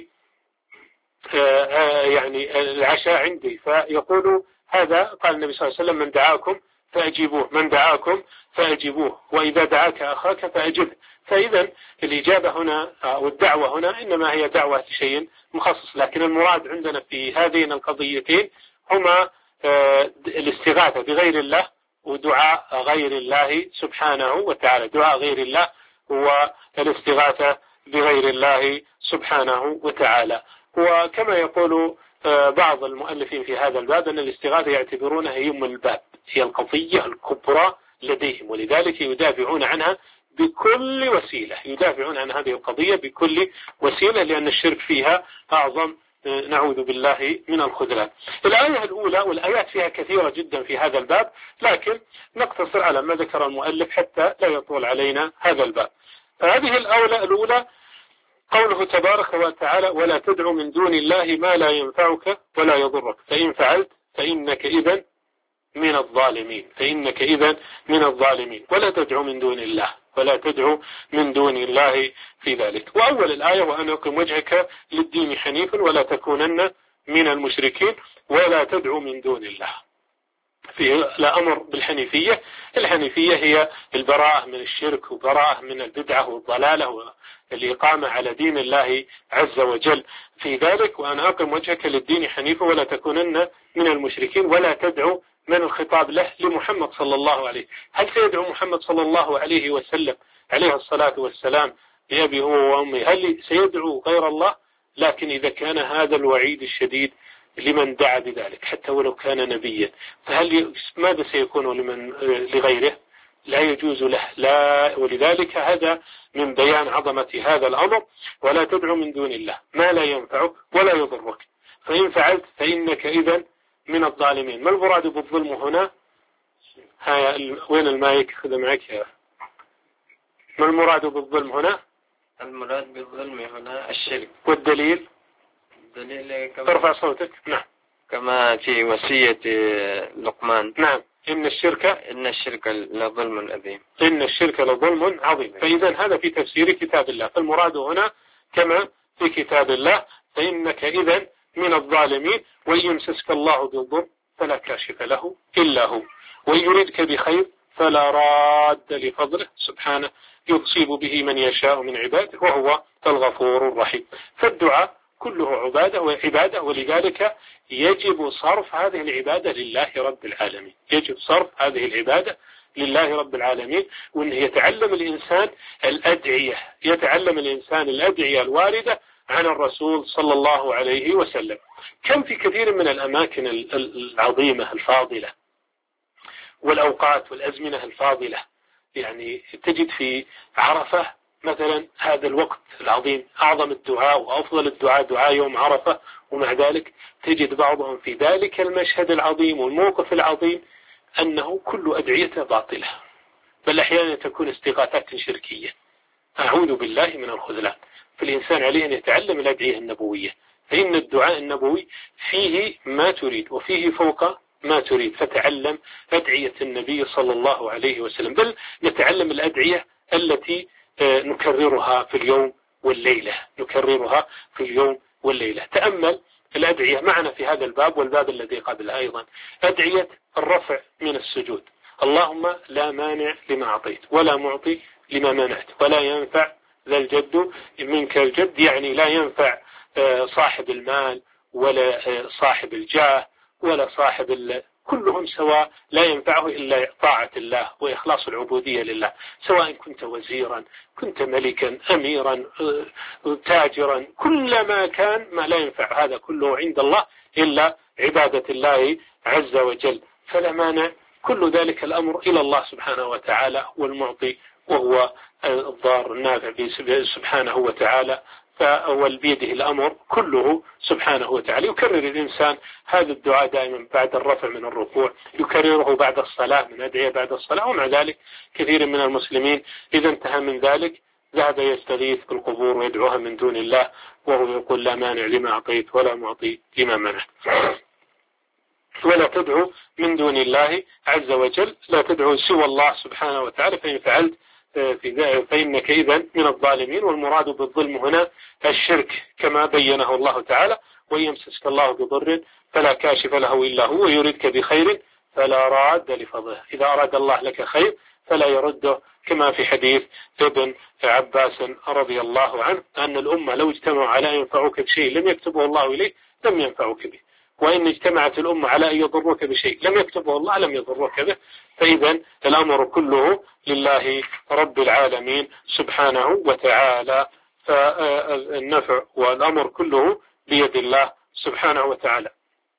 يعني العشاء عندي، فيقول هذا قال النبي صلى الله عليه وسلم: من دعاكم فأجيبوه، من دعاكم فأجيبوه، وإذا دعاك أخاك فأجبه. فإذا الإجابة هنا أو الدعوة هنا إنما هي دعوة شيء مخصص، لكن المراد عندنا في هذين القضيتين هما الاستغاثة بغير الله ودعاء غير الله سبحانه وتعالى. دعاء غير الله والاستغاثة بغير الله سبحانه وتعالى. وكما يقول بعض المؤلفين في هذا الباب أن الاستغاثة يعتبرونها هي أم الباب، هي القضية الكبرى لديهم، ولذلك يدافعون عنها بكل وسيلة، يدافعون عن هذه القضية بكل وسيلة، لأن الشرك فيها أعظم، نعوذ بالله من الخذلان. الآية الأولى، والآيات فيها كثيرة جدا في هذا الباب، لكن نقتصر على ما ذكر المؤلف حتى لا يطول علينا هذا الباب. فهذه الأولى الأولى قوله تبارك وتعالى: ولا تدع من دون الله ما لا ينفعك ولا يضرك فإن فعلت فإنك إذن من الظالمين، فإنك إذن من الظالمين. ولا تدع من دون الله، ولا تدع من دون الله في ذلك. وأول الآية: وأن أقم وجهك للدين حنيفا ولا تكونن من المشركين ولا تدع من دون الله. في لا أمر بالحنيفية، الحنيفية هي البراءة من الشرك وبراءة من البدعة والضلالة والإقامة على دين الله عز وجل في ذلك. وأن أقم وجهك للدين حنيفا ولا تكونن من المشركين ولا تدعو، من الخطاب له لمحمد صلى الله عليه. هل سيدعو محمد صلى الله عليه وسلم عليه الصلاة والسلام بأبي هو وأمي؟ هل سيدعو غير الله؟ لكن إذا كان هذا الوعيد الشديد لمن دعا بذلك حتى ولو كان نبيا، فهل ماذا سيكون لمن لغيره؟ لا يجوز له. لا، ولذلك هذا من بيان عظمة هذا الأمر: ولا تدعو من دون الله ما لا ينفعك ولا يضرك فإن فعلت فإنك إذن من الظالمين. ما المراد بالظلم هنا؟ وين المايك؟ خذ معك يا. ما المراد بالظلم هنا؟ المراد بالظلم هنا الشرك. والدليل؟ الدليل كما ترفع صوتك. نعم. كما في وصية لقمان. نعم. إن الشرك إن الشرك لظلم عظيم. إن الشرك لظلم عظيم. فإذا هذا في تفسير كتاب الله، فالمراد هنا كما في كتاب الله: فإنك إذن من الظالمين وإن يمسسك الله بالضر فلا كاشف له إلا هو وإن يريدك بخير فلا راد لفضله سبحانه يصيب به من يشاء من عباده وهو الغفور الرحيم. فالدعاء كله عبادة وعبادة، ولذلك يجب صرف هذه العبادة لله رب العالمين، يجب صرف هذه العبادة لله رب العالمين. وأن يتعلم الإنسان الأدعية، يتعلم الإنسان الأدعية الواردة عن الرسول صلى الله عليه وسلم. كم في كثير من الأماكن العظيمة الفاضلة والأوقات والأزمنة الفاضلة، يعني تجد في عرفة مثلا هذا الوقت العظيم أعظم الدعاء وأفضل الدعاء دعاء يوم عرفة، ومع ذلك تجد بعضهم في ذلك المشهد العظيم والموقف العظيم أنه كل أدعيته باطلة، بل أحيانا تكون استغاثات شركية. أعوذ بالله من الخذلان. فالإنسان عليه أن يتعلم الأدعية النبوية، فإن الدعاء النبوي فيه ما تريد وفيه فوق ما تريد. فتعلم أدعية النبي صلى الله عليه وسلم، بل نتعلم الأدعية التي نكررها في اليوم والليلة، نكررها في اليوم والليلة. تأمل الأدعية معنا في هذا الباب والباب الذي قبله أيضا. أدعية الرفع من السجود: اللهم لا مانع لما أعطيت ولا معطي لما منعت ولا ينفع ذا الجد منك الجد، يعني لا ينفع صاحب المال ولا صاحب الجاه ولا صاحب ال... كلهم سواء، لا ينفعه إلا طاعة الله وإخلاص العبودية لله، سواء كنت وزيرا، كنت ملكا، أميرا، تاجرا، كل ما كان ما لا ينفع هذا كله عند الله إلا عبادة الله عز وجل. فلا مانع، كل ذلك الأمر إلى الله سبحانه وتعالى والمعطي، وهو الضار النافع سبحانه وتعالى، فبيده الأمر كله سبحانه وتعالى. يكرر الإنسان هذا الدعاء دائما بعد الرفع من الركوع، يكرره بعد الصلاة من أدعية بعد الصلاة. ومع ذلك كثير من المسلمين إذا انتهى من ذلك ذهب يستغيث بالقبور ويدعوها من دون الله، وهو يقول لا مانع لما أعطيت ولا معطي لما منعت. ولا تدعو من دون الله عز وجل، لا تدعو سوى الله سبحانه وتعالى، فإن فعلت في فإنك إذا من الظالمين. والمراد بالظلم هنا الشرك كما بينه الله تعالى: وإن يمسسك الله بضر فلا كاشف له إلا هو ويردك بخير فلا راد لفضله. إذا أراد الله لك خير فلا يرده، كما في حديث ابن عباس رضي الله عنه أن الأمة لو اجتمعوا على أن ينفعوك بشيء لم يكتبه الله إليه لم ينفعوك به، وإن اجتمعت الأمة على أن يضروك بشيء لم يكتبه الله لم يضروك به. فإذا الأمر كله لله رب العالمين سبحانه وتعالى، فالنفع والأمر كله بيد الله سبحانه وتعالى.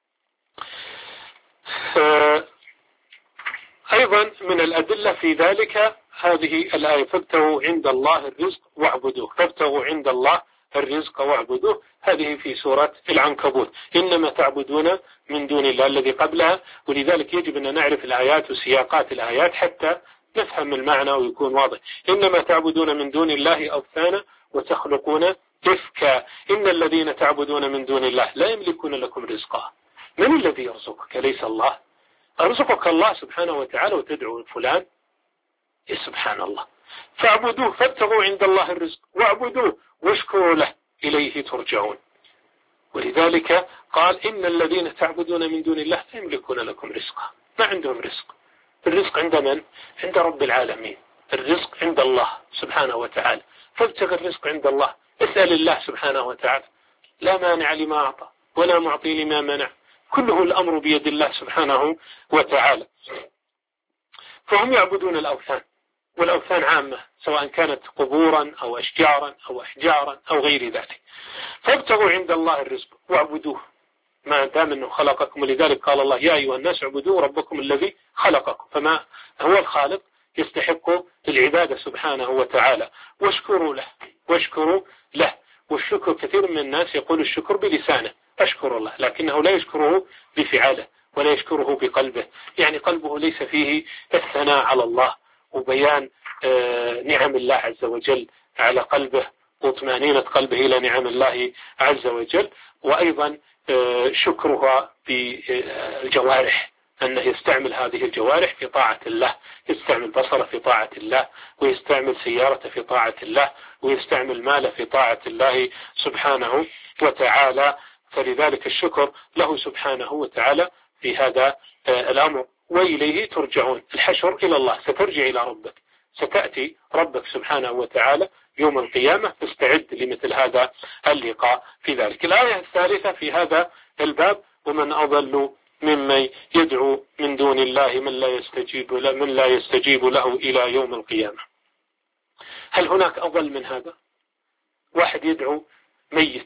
أيضا من الأدلة في ذلك هذه الآية: فابتغوا عند الله الرزق واعبدوه. فابتغوا عند الله الرزق واعبدوه، هذه في سورة العنكبوت: إنما تعبدون من دون الله الذي قبلها. ولذلك يجب أن نعرف الآيات وسياقات الآيات حتى نفهم المعنى ويكون واضح. إنما تعبدون من دون الله أوثانا وتخلقون إفكا إن الذين تعبدون من دون الله لا يملكون لكم رزقا. من الذي يرزقك؟ ليس الله. أرزقك الله سبحانه وتعالى وتدعو فلان؟ سبحان الله. فاعبدوه، فابتغوا عند الله الرزق واعبدوه واشكروا له إليه ترجعون. ولذلك قال: إن الذين تعبدون من دون الله لا يملكون لكم رزقا. ما عندهم رزق. الرزق عند من؟ عند رب العالمين. الرزق عند الله سبحانه وتعالى، فابتغ الرزق عند الله، اسأل الله سبحانه وتعالى. لا مانع لما أعطى ولا معطي لما منع، كله الأمر بيد الله سبحانه وتعالى. فهم يعبدون الأوثان، والأوثان عامة سواء كانت قبورا أو أشجارا أو أحجارا أو غير ذلك. فابتغوا عند الله الرزق واعبدوه ما دام أنه خلقكم. ولذلك قال الله: يا أيها الناس اعبدوا ربكم الذي خلقكم. فما هو الخالق يستحق العبادة سبحانه وتعالى، واشكروا له واشكروا له. والشكر كثير من الناس يقول الشكر بلسانه أشكر الله، لكنه لا يشكره بفعاله ولا يشكره بقلبه، يعني قلبه ليس فيه الثناء على الله وبيان نعم الله عز وجل على قلبه وطمأنينة قلبه إلى نعم الله عز وجل. وأيضا شكرها بالجوارح، أنه يستعمل هذه الجوارح في طاعة الله، يستعمل بصره في طاعة الله، ويستعمل سيارته في طاعة الله، ويستعمل ماله في طاعة الله سبحانه وتعالى. فلذلك الشكر له سبحانه وتعالى في هذا الأمر. وإليه ترجعون، الحشر إلى الله، سترجع إلى ربك، ستأتي ربك سبحانه وتعالى يوم القيامة، فاستعد لمثل هذا اللقاء في ذلك. الآية الثالثة في هذا الباب: ومن أضل ممن يدعو من دون الله من لا يستجيب له من لا يستجيب له إلى يوم القيامة. هل هناك أضل من هذا؟ واحد يدعو ميت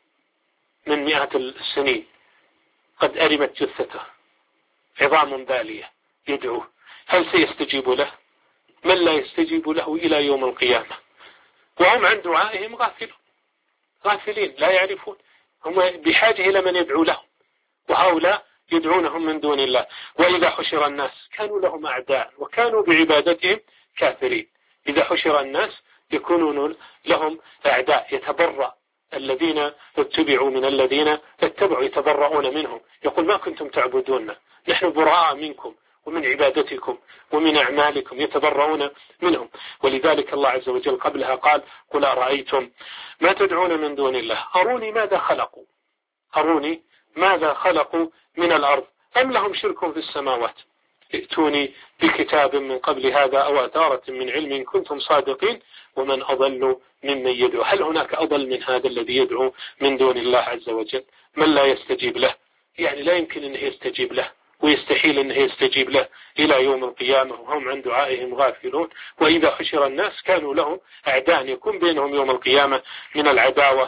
من مئات السنين قد أرمت جثته عظام بالية يدعوه، هل سيستجيب له؟ من لا يستجيب له إلى يوم القيامة، وهم عن دعائهم غافلون غافلين لا يعرفون، هم بحاجة إلى من يدعو لهم، وهؤلاء يدعونهم من دون الله. وإذا حشر الناس كانوا لهم أعداء وكانوا بعبادتهم كافرين. إذا حشر الناس يكونون لهم أعداء، يتبرأ الذين اتبعوا من الذين اتبعوا، يتبرؤون منهم، يقول: ما كنتم تعبدون، نحن براء منكم ومن عبادتكم ومن أعمالكم، يتبرؤون منهم. ولذلك الله عز وجل قبلها قال: قل أرأيتم ما تدعون من دون الله أروني ماذا خلقوا أروني ماذا خلقوا من الأرض أم لهم شرك في السماوات ائتوني بكتاب من قبل هذا أو أثارة من علم إن كنتم صادقين ومن أضل ممن يدعو. هل هناك أضل من هذا الذي يدعو من دون الله عز وجل؟ من لا يستجيب له، يعني لا يمكن أنه يستجيب له ويستحيل أنه يستجيب له إلى يوم القيامة، وهم عن دعائهم غافلون. وإذا حشر الناس كانوا لهم أعداء يكون بينهم يوم القيامة من العداوة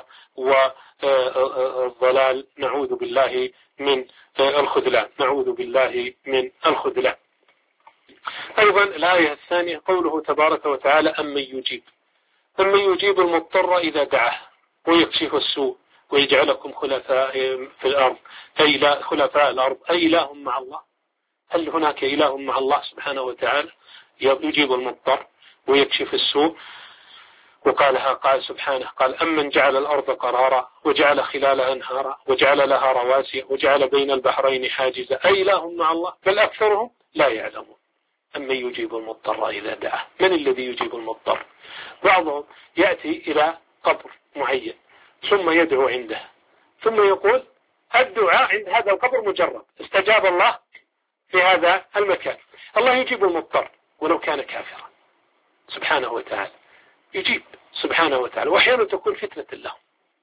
والضلال، نعوذ بالله من الخذلان نعوذ بالله من الخذلان. أيضا الآية الثانية قوله تبارك وتعالى: أمن يجيب أمن يجيب المضطر إذا دعاه ويكشف السوء ويجعلكم خلفاء في الأرض أي خلفاء الأرض أي إله مع الله؟ هل هناك إله مع الله سبحانه وتعالى يجيب المضطر ويكشف السوء وقالها قال سبحانه قال أمن جعل الأرض قرارا وجعل خلالها أنهارا وجعل لها رواسي وجعل بين البحرين حاجزا أإله مع الله بل أكثرهم لا يعلمون أمن يجيب المضطر إذا دعاه من الذي يجيب المضطر بعضهم يأتي إلى قبر معين ثم يدعو عنده ثم يقول الدعاء عند هذا القبر مجرد استجاب الله في هذا المكان الله يجيب المضطر ولو كان كافرا سبحانه وتعالى يجيب سبحانه وتعالى وأحيانا تكون فتنة لهم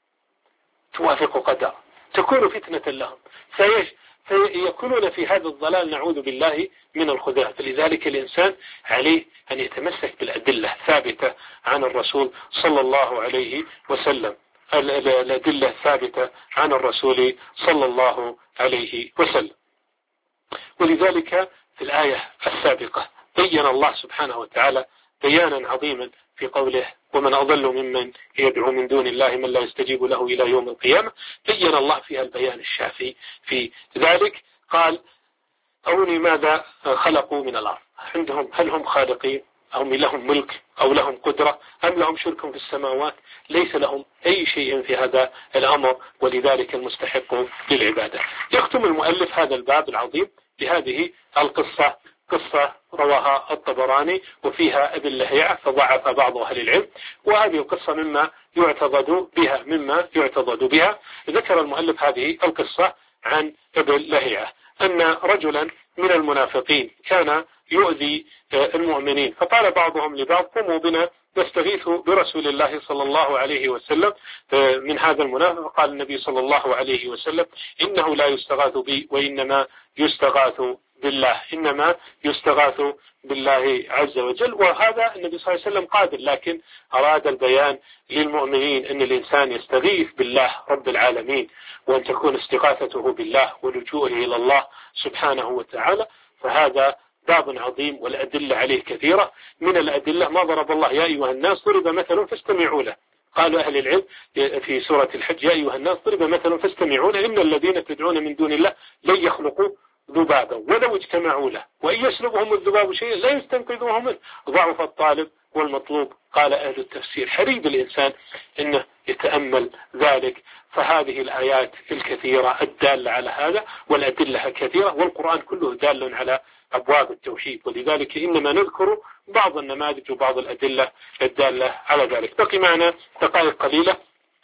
توافق قدر تكون فتنة لهم فيش فيكونون في هذا الضلال نعوذ بالله من الخذلان فلذلك الإنسان عليه أن يتمسك بالأدلة الثابتة عن الرسول صلى الله عليه وسلم الأدلة الثابتة عن الرسول صلى الله عليه وسلم ولذلك في الآية السابقة بين الله سبحانه وتعالى بيانا عظيما في قوله ومن أضل ممن يدعو من دون الله من لا يستجيب له إلى يوم القيامة بين الله فيها البيان الشافي في ذلك قال أوني ماذا خلقوا من الأرض عندهم هل هم خالقين أو لهم ملك أو لهم قدرة أم لهم شرك في السماوات ليس لهم أي شيء في هذا الأمر ولذلك المستحق للعبادة يختم المؤلف هذا الباب العظيم بهذه القصة قصة رواها الطبراني وفيها أبي اللهيعة فضعف بعض أهل العلم وهذه القصة مما يعتضد بها مما يعتضد بها ذكر المؤلف هذه القصة عن أبي اللهيعة أن رجلا من المنافقين كان يؤذي المؤمنين فقال بعضهم لبعض قوموا بنا نستغيث برسول الله صلى الله عليه وسلم من هذا المنافق قال النبي صلى الله عليه وسلم إنه لا يستغاث بي وإنما يستغاث بالله إنما يستغاث بالله عز وجل وهذا النبي صلى الله عليه وسلم قادر لكن أراد البيان للمؤمنين أن الإنسان يستغيث بالله رب العالمين وأن تكون استغاثته بالله ولجوءه إلى الله سبحانه وتعالى فهذا باب عظيم والأدلة عليه كثيرة من الأدلة ما ضرب الله يا أيها الناس ضرب مثل فاستمعوا له قالوا أهل العلم في سورة الحج يا أيها الناس ضرب مثل فاستمعوا له إن الذين تدعون من دون الله لن يخلقوا ذبابا ولو اجتمعوا له وإن يسلبهم الذباب شيئا لا يستنقذوه منه ضعف الطالب والمطلوب قال أهل التفسير حريب الإنسان إنه يتأمل ذلك فهذه الآيات الكثيرة الدالة على هذا والأدلة كثيرة والقرآن كله دال على أبواب التوحيد ولذلك إنما نذكر بعض النماذج وبعض الأدلة الدالة على ذلك بقي معنا دقائق قليلة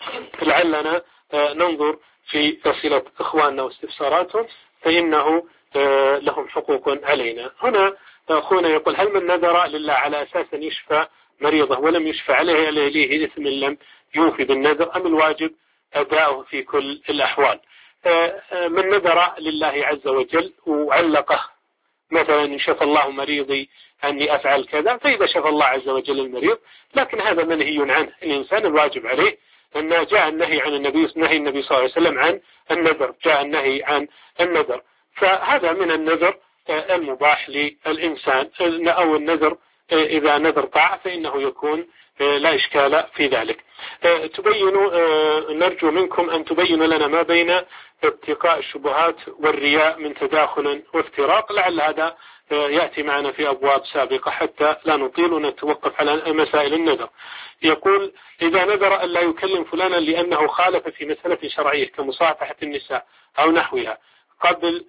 لعلنا ننظر في أسئلة إخواننا واستفساراتهم فإنه لهم حقوق علينا هنا أخونا يقول هل من نذر لله على أساس أن يشفى مريضه ولم يشفى عليه إليه إثم لم يوفي بالنذر أم الواجب أداؤه في كل الأحوال من نذر لله عز وجل وعلقه مثلا إن شفى الله مريضي أني أفعل كذا فإذا شفى الله عز وجل المريض لكن هذا منهي عنه الإنسان الواجب عليه أن جاء النهي عن النبي نهي النبي صلى الله عليه وسلم عن النذر جاء النهي عن النذر فهذا من النذر المباح للإنسان أو النذر إذا نذر طاعة فإنه يكون لا إشكال في ذلك تبين نرجو منكم أن تبينوا لنا ما بين اتقاء الشبهات والرياء من تداخل وافتراق لعل هذا يأتي معنا في أبواب سابقة حتى لا نطيل ونتوقف على مسائل النذر يقول إذا نذر أن لا يكلم فلانا لأنه خالف في مسألة شرعية كمصافحة النساء أو نحوها قبل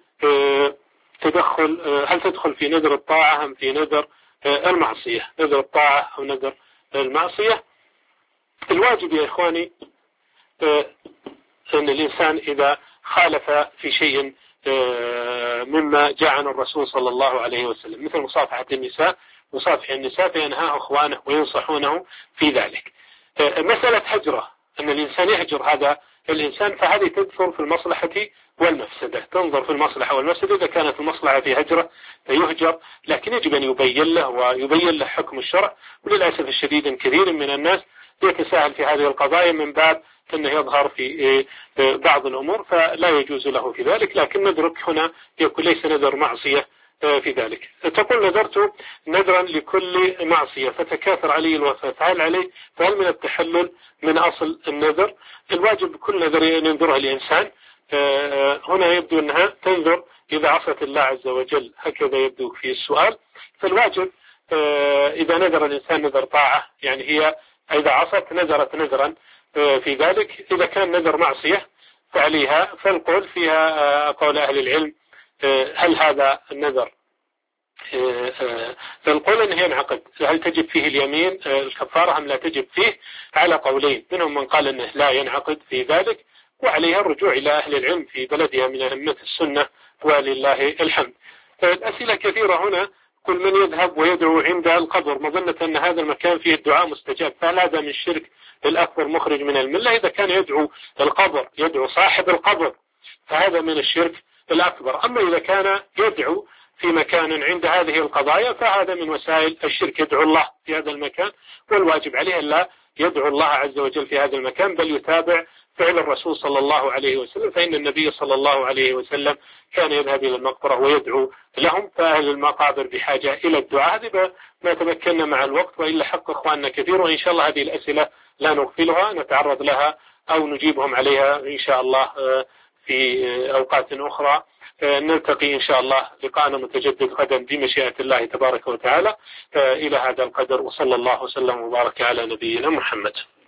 تدخل هل تدخل في نذر الطاعة أم في نذر المعصية نذر الطاعة أو نذر المعصية الواجب يا إخواني أن الإنسان إذا خالف في شيء مما جاء عن الرسول صلى الله عليه وسلم مثل مصافحة النساء مصافح النساء فينهاه أخوانه وينصحونه في ذلك مسألة هجرة أن الإنسان يهجر هذا الإنسان فهذه تدخل في المصلحة والمفسدة تنظر في المصلحة والمفسدة إذا كانت المصلحة في هجرة فيهجر لكن يجب أن يبين له ويبين له حكم الشرع وللأسف الشديد كثير من الناس يتساهل في هذه القضايا من باب أنه يظهر في بعض الأمور فلا يجوز له في ذلك لكن ندرك هنا يكون ليس نذر معصية في ذلك تقول نذرت نذرا لكل معصية فتكاثر علي الوفاة فهل عليه فهل من التحلل من أصل النذر الواجب كل نذر ينذرها الإنسان هنا يبدو أنها تنذر إذا عصت الله عز وجل هكذا يبدو في السؤال فالواجب إذا نذر الإنسان نذر طاعة يعني هي إذا عصت نذرت نذرا في ذلك. إذا كان نذر معصية فعليها، فالقول فيها قول أهل العلم هل هذا النذر فالقول أنه ينعقد، هل تجب فيه اليمين الكفارة أم لا تجب فيه، على قولين، منهم من قال أنه لا ينعقد في ذلك، وعليها الرجوع إلى أهل العلم في بلدها من أئمة السنة ولله الحمد. الأسئلة كثيرة هنا، كل من يذهب ويدعو عند القبر مظنة أن هذا المكان فيه الدعاء مستجاب، فهل هذا من الشرك الأكبر مخرج من الملة؟ إذا كان يدعو القبر يدعو صاحب القبر فهذا من الشرك الأكبر. أما إذا كان يدعو في مكان عند هذه القضايا فهذا من وسائل الشرك، يدعو الله في هذا المكان، والواجب عليه أن لا يدعو الله عز وجل في هذا المكان، بل يتابع فعل الرسول صلى الله عليه وسلم، فإن النبي صلى الله عليه وسلم كان يذهب إلى المقبرة ويدعو لهم، فأهل المقابر بحاجة إلى الدعاء. هذا ما تمكنا مع الوقت، وإلا حق إخواننا كثير، وإن شاء الله هذه الأسئلة لا نغفلها، نتعرض لها أو نجيبهم عليها إن شاء الله في أوقات أخرى. نلتقي إن شاء الله لقاءنا متجدد غدا بمشيئة الله تبارك وتعالى. إلى هذا القدر، وصلى الله وسلم وبارك على نبينا محمد.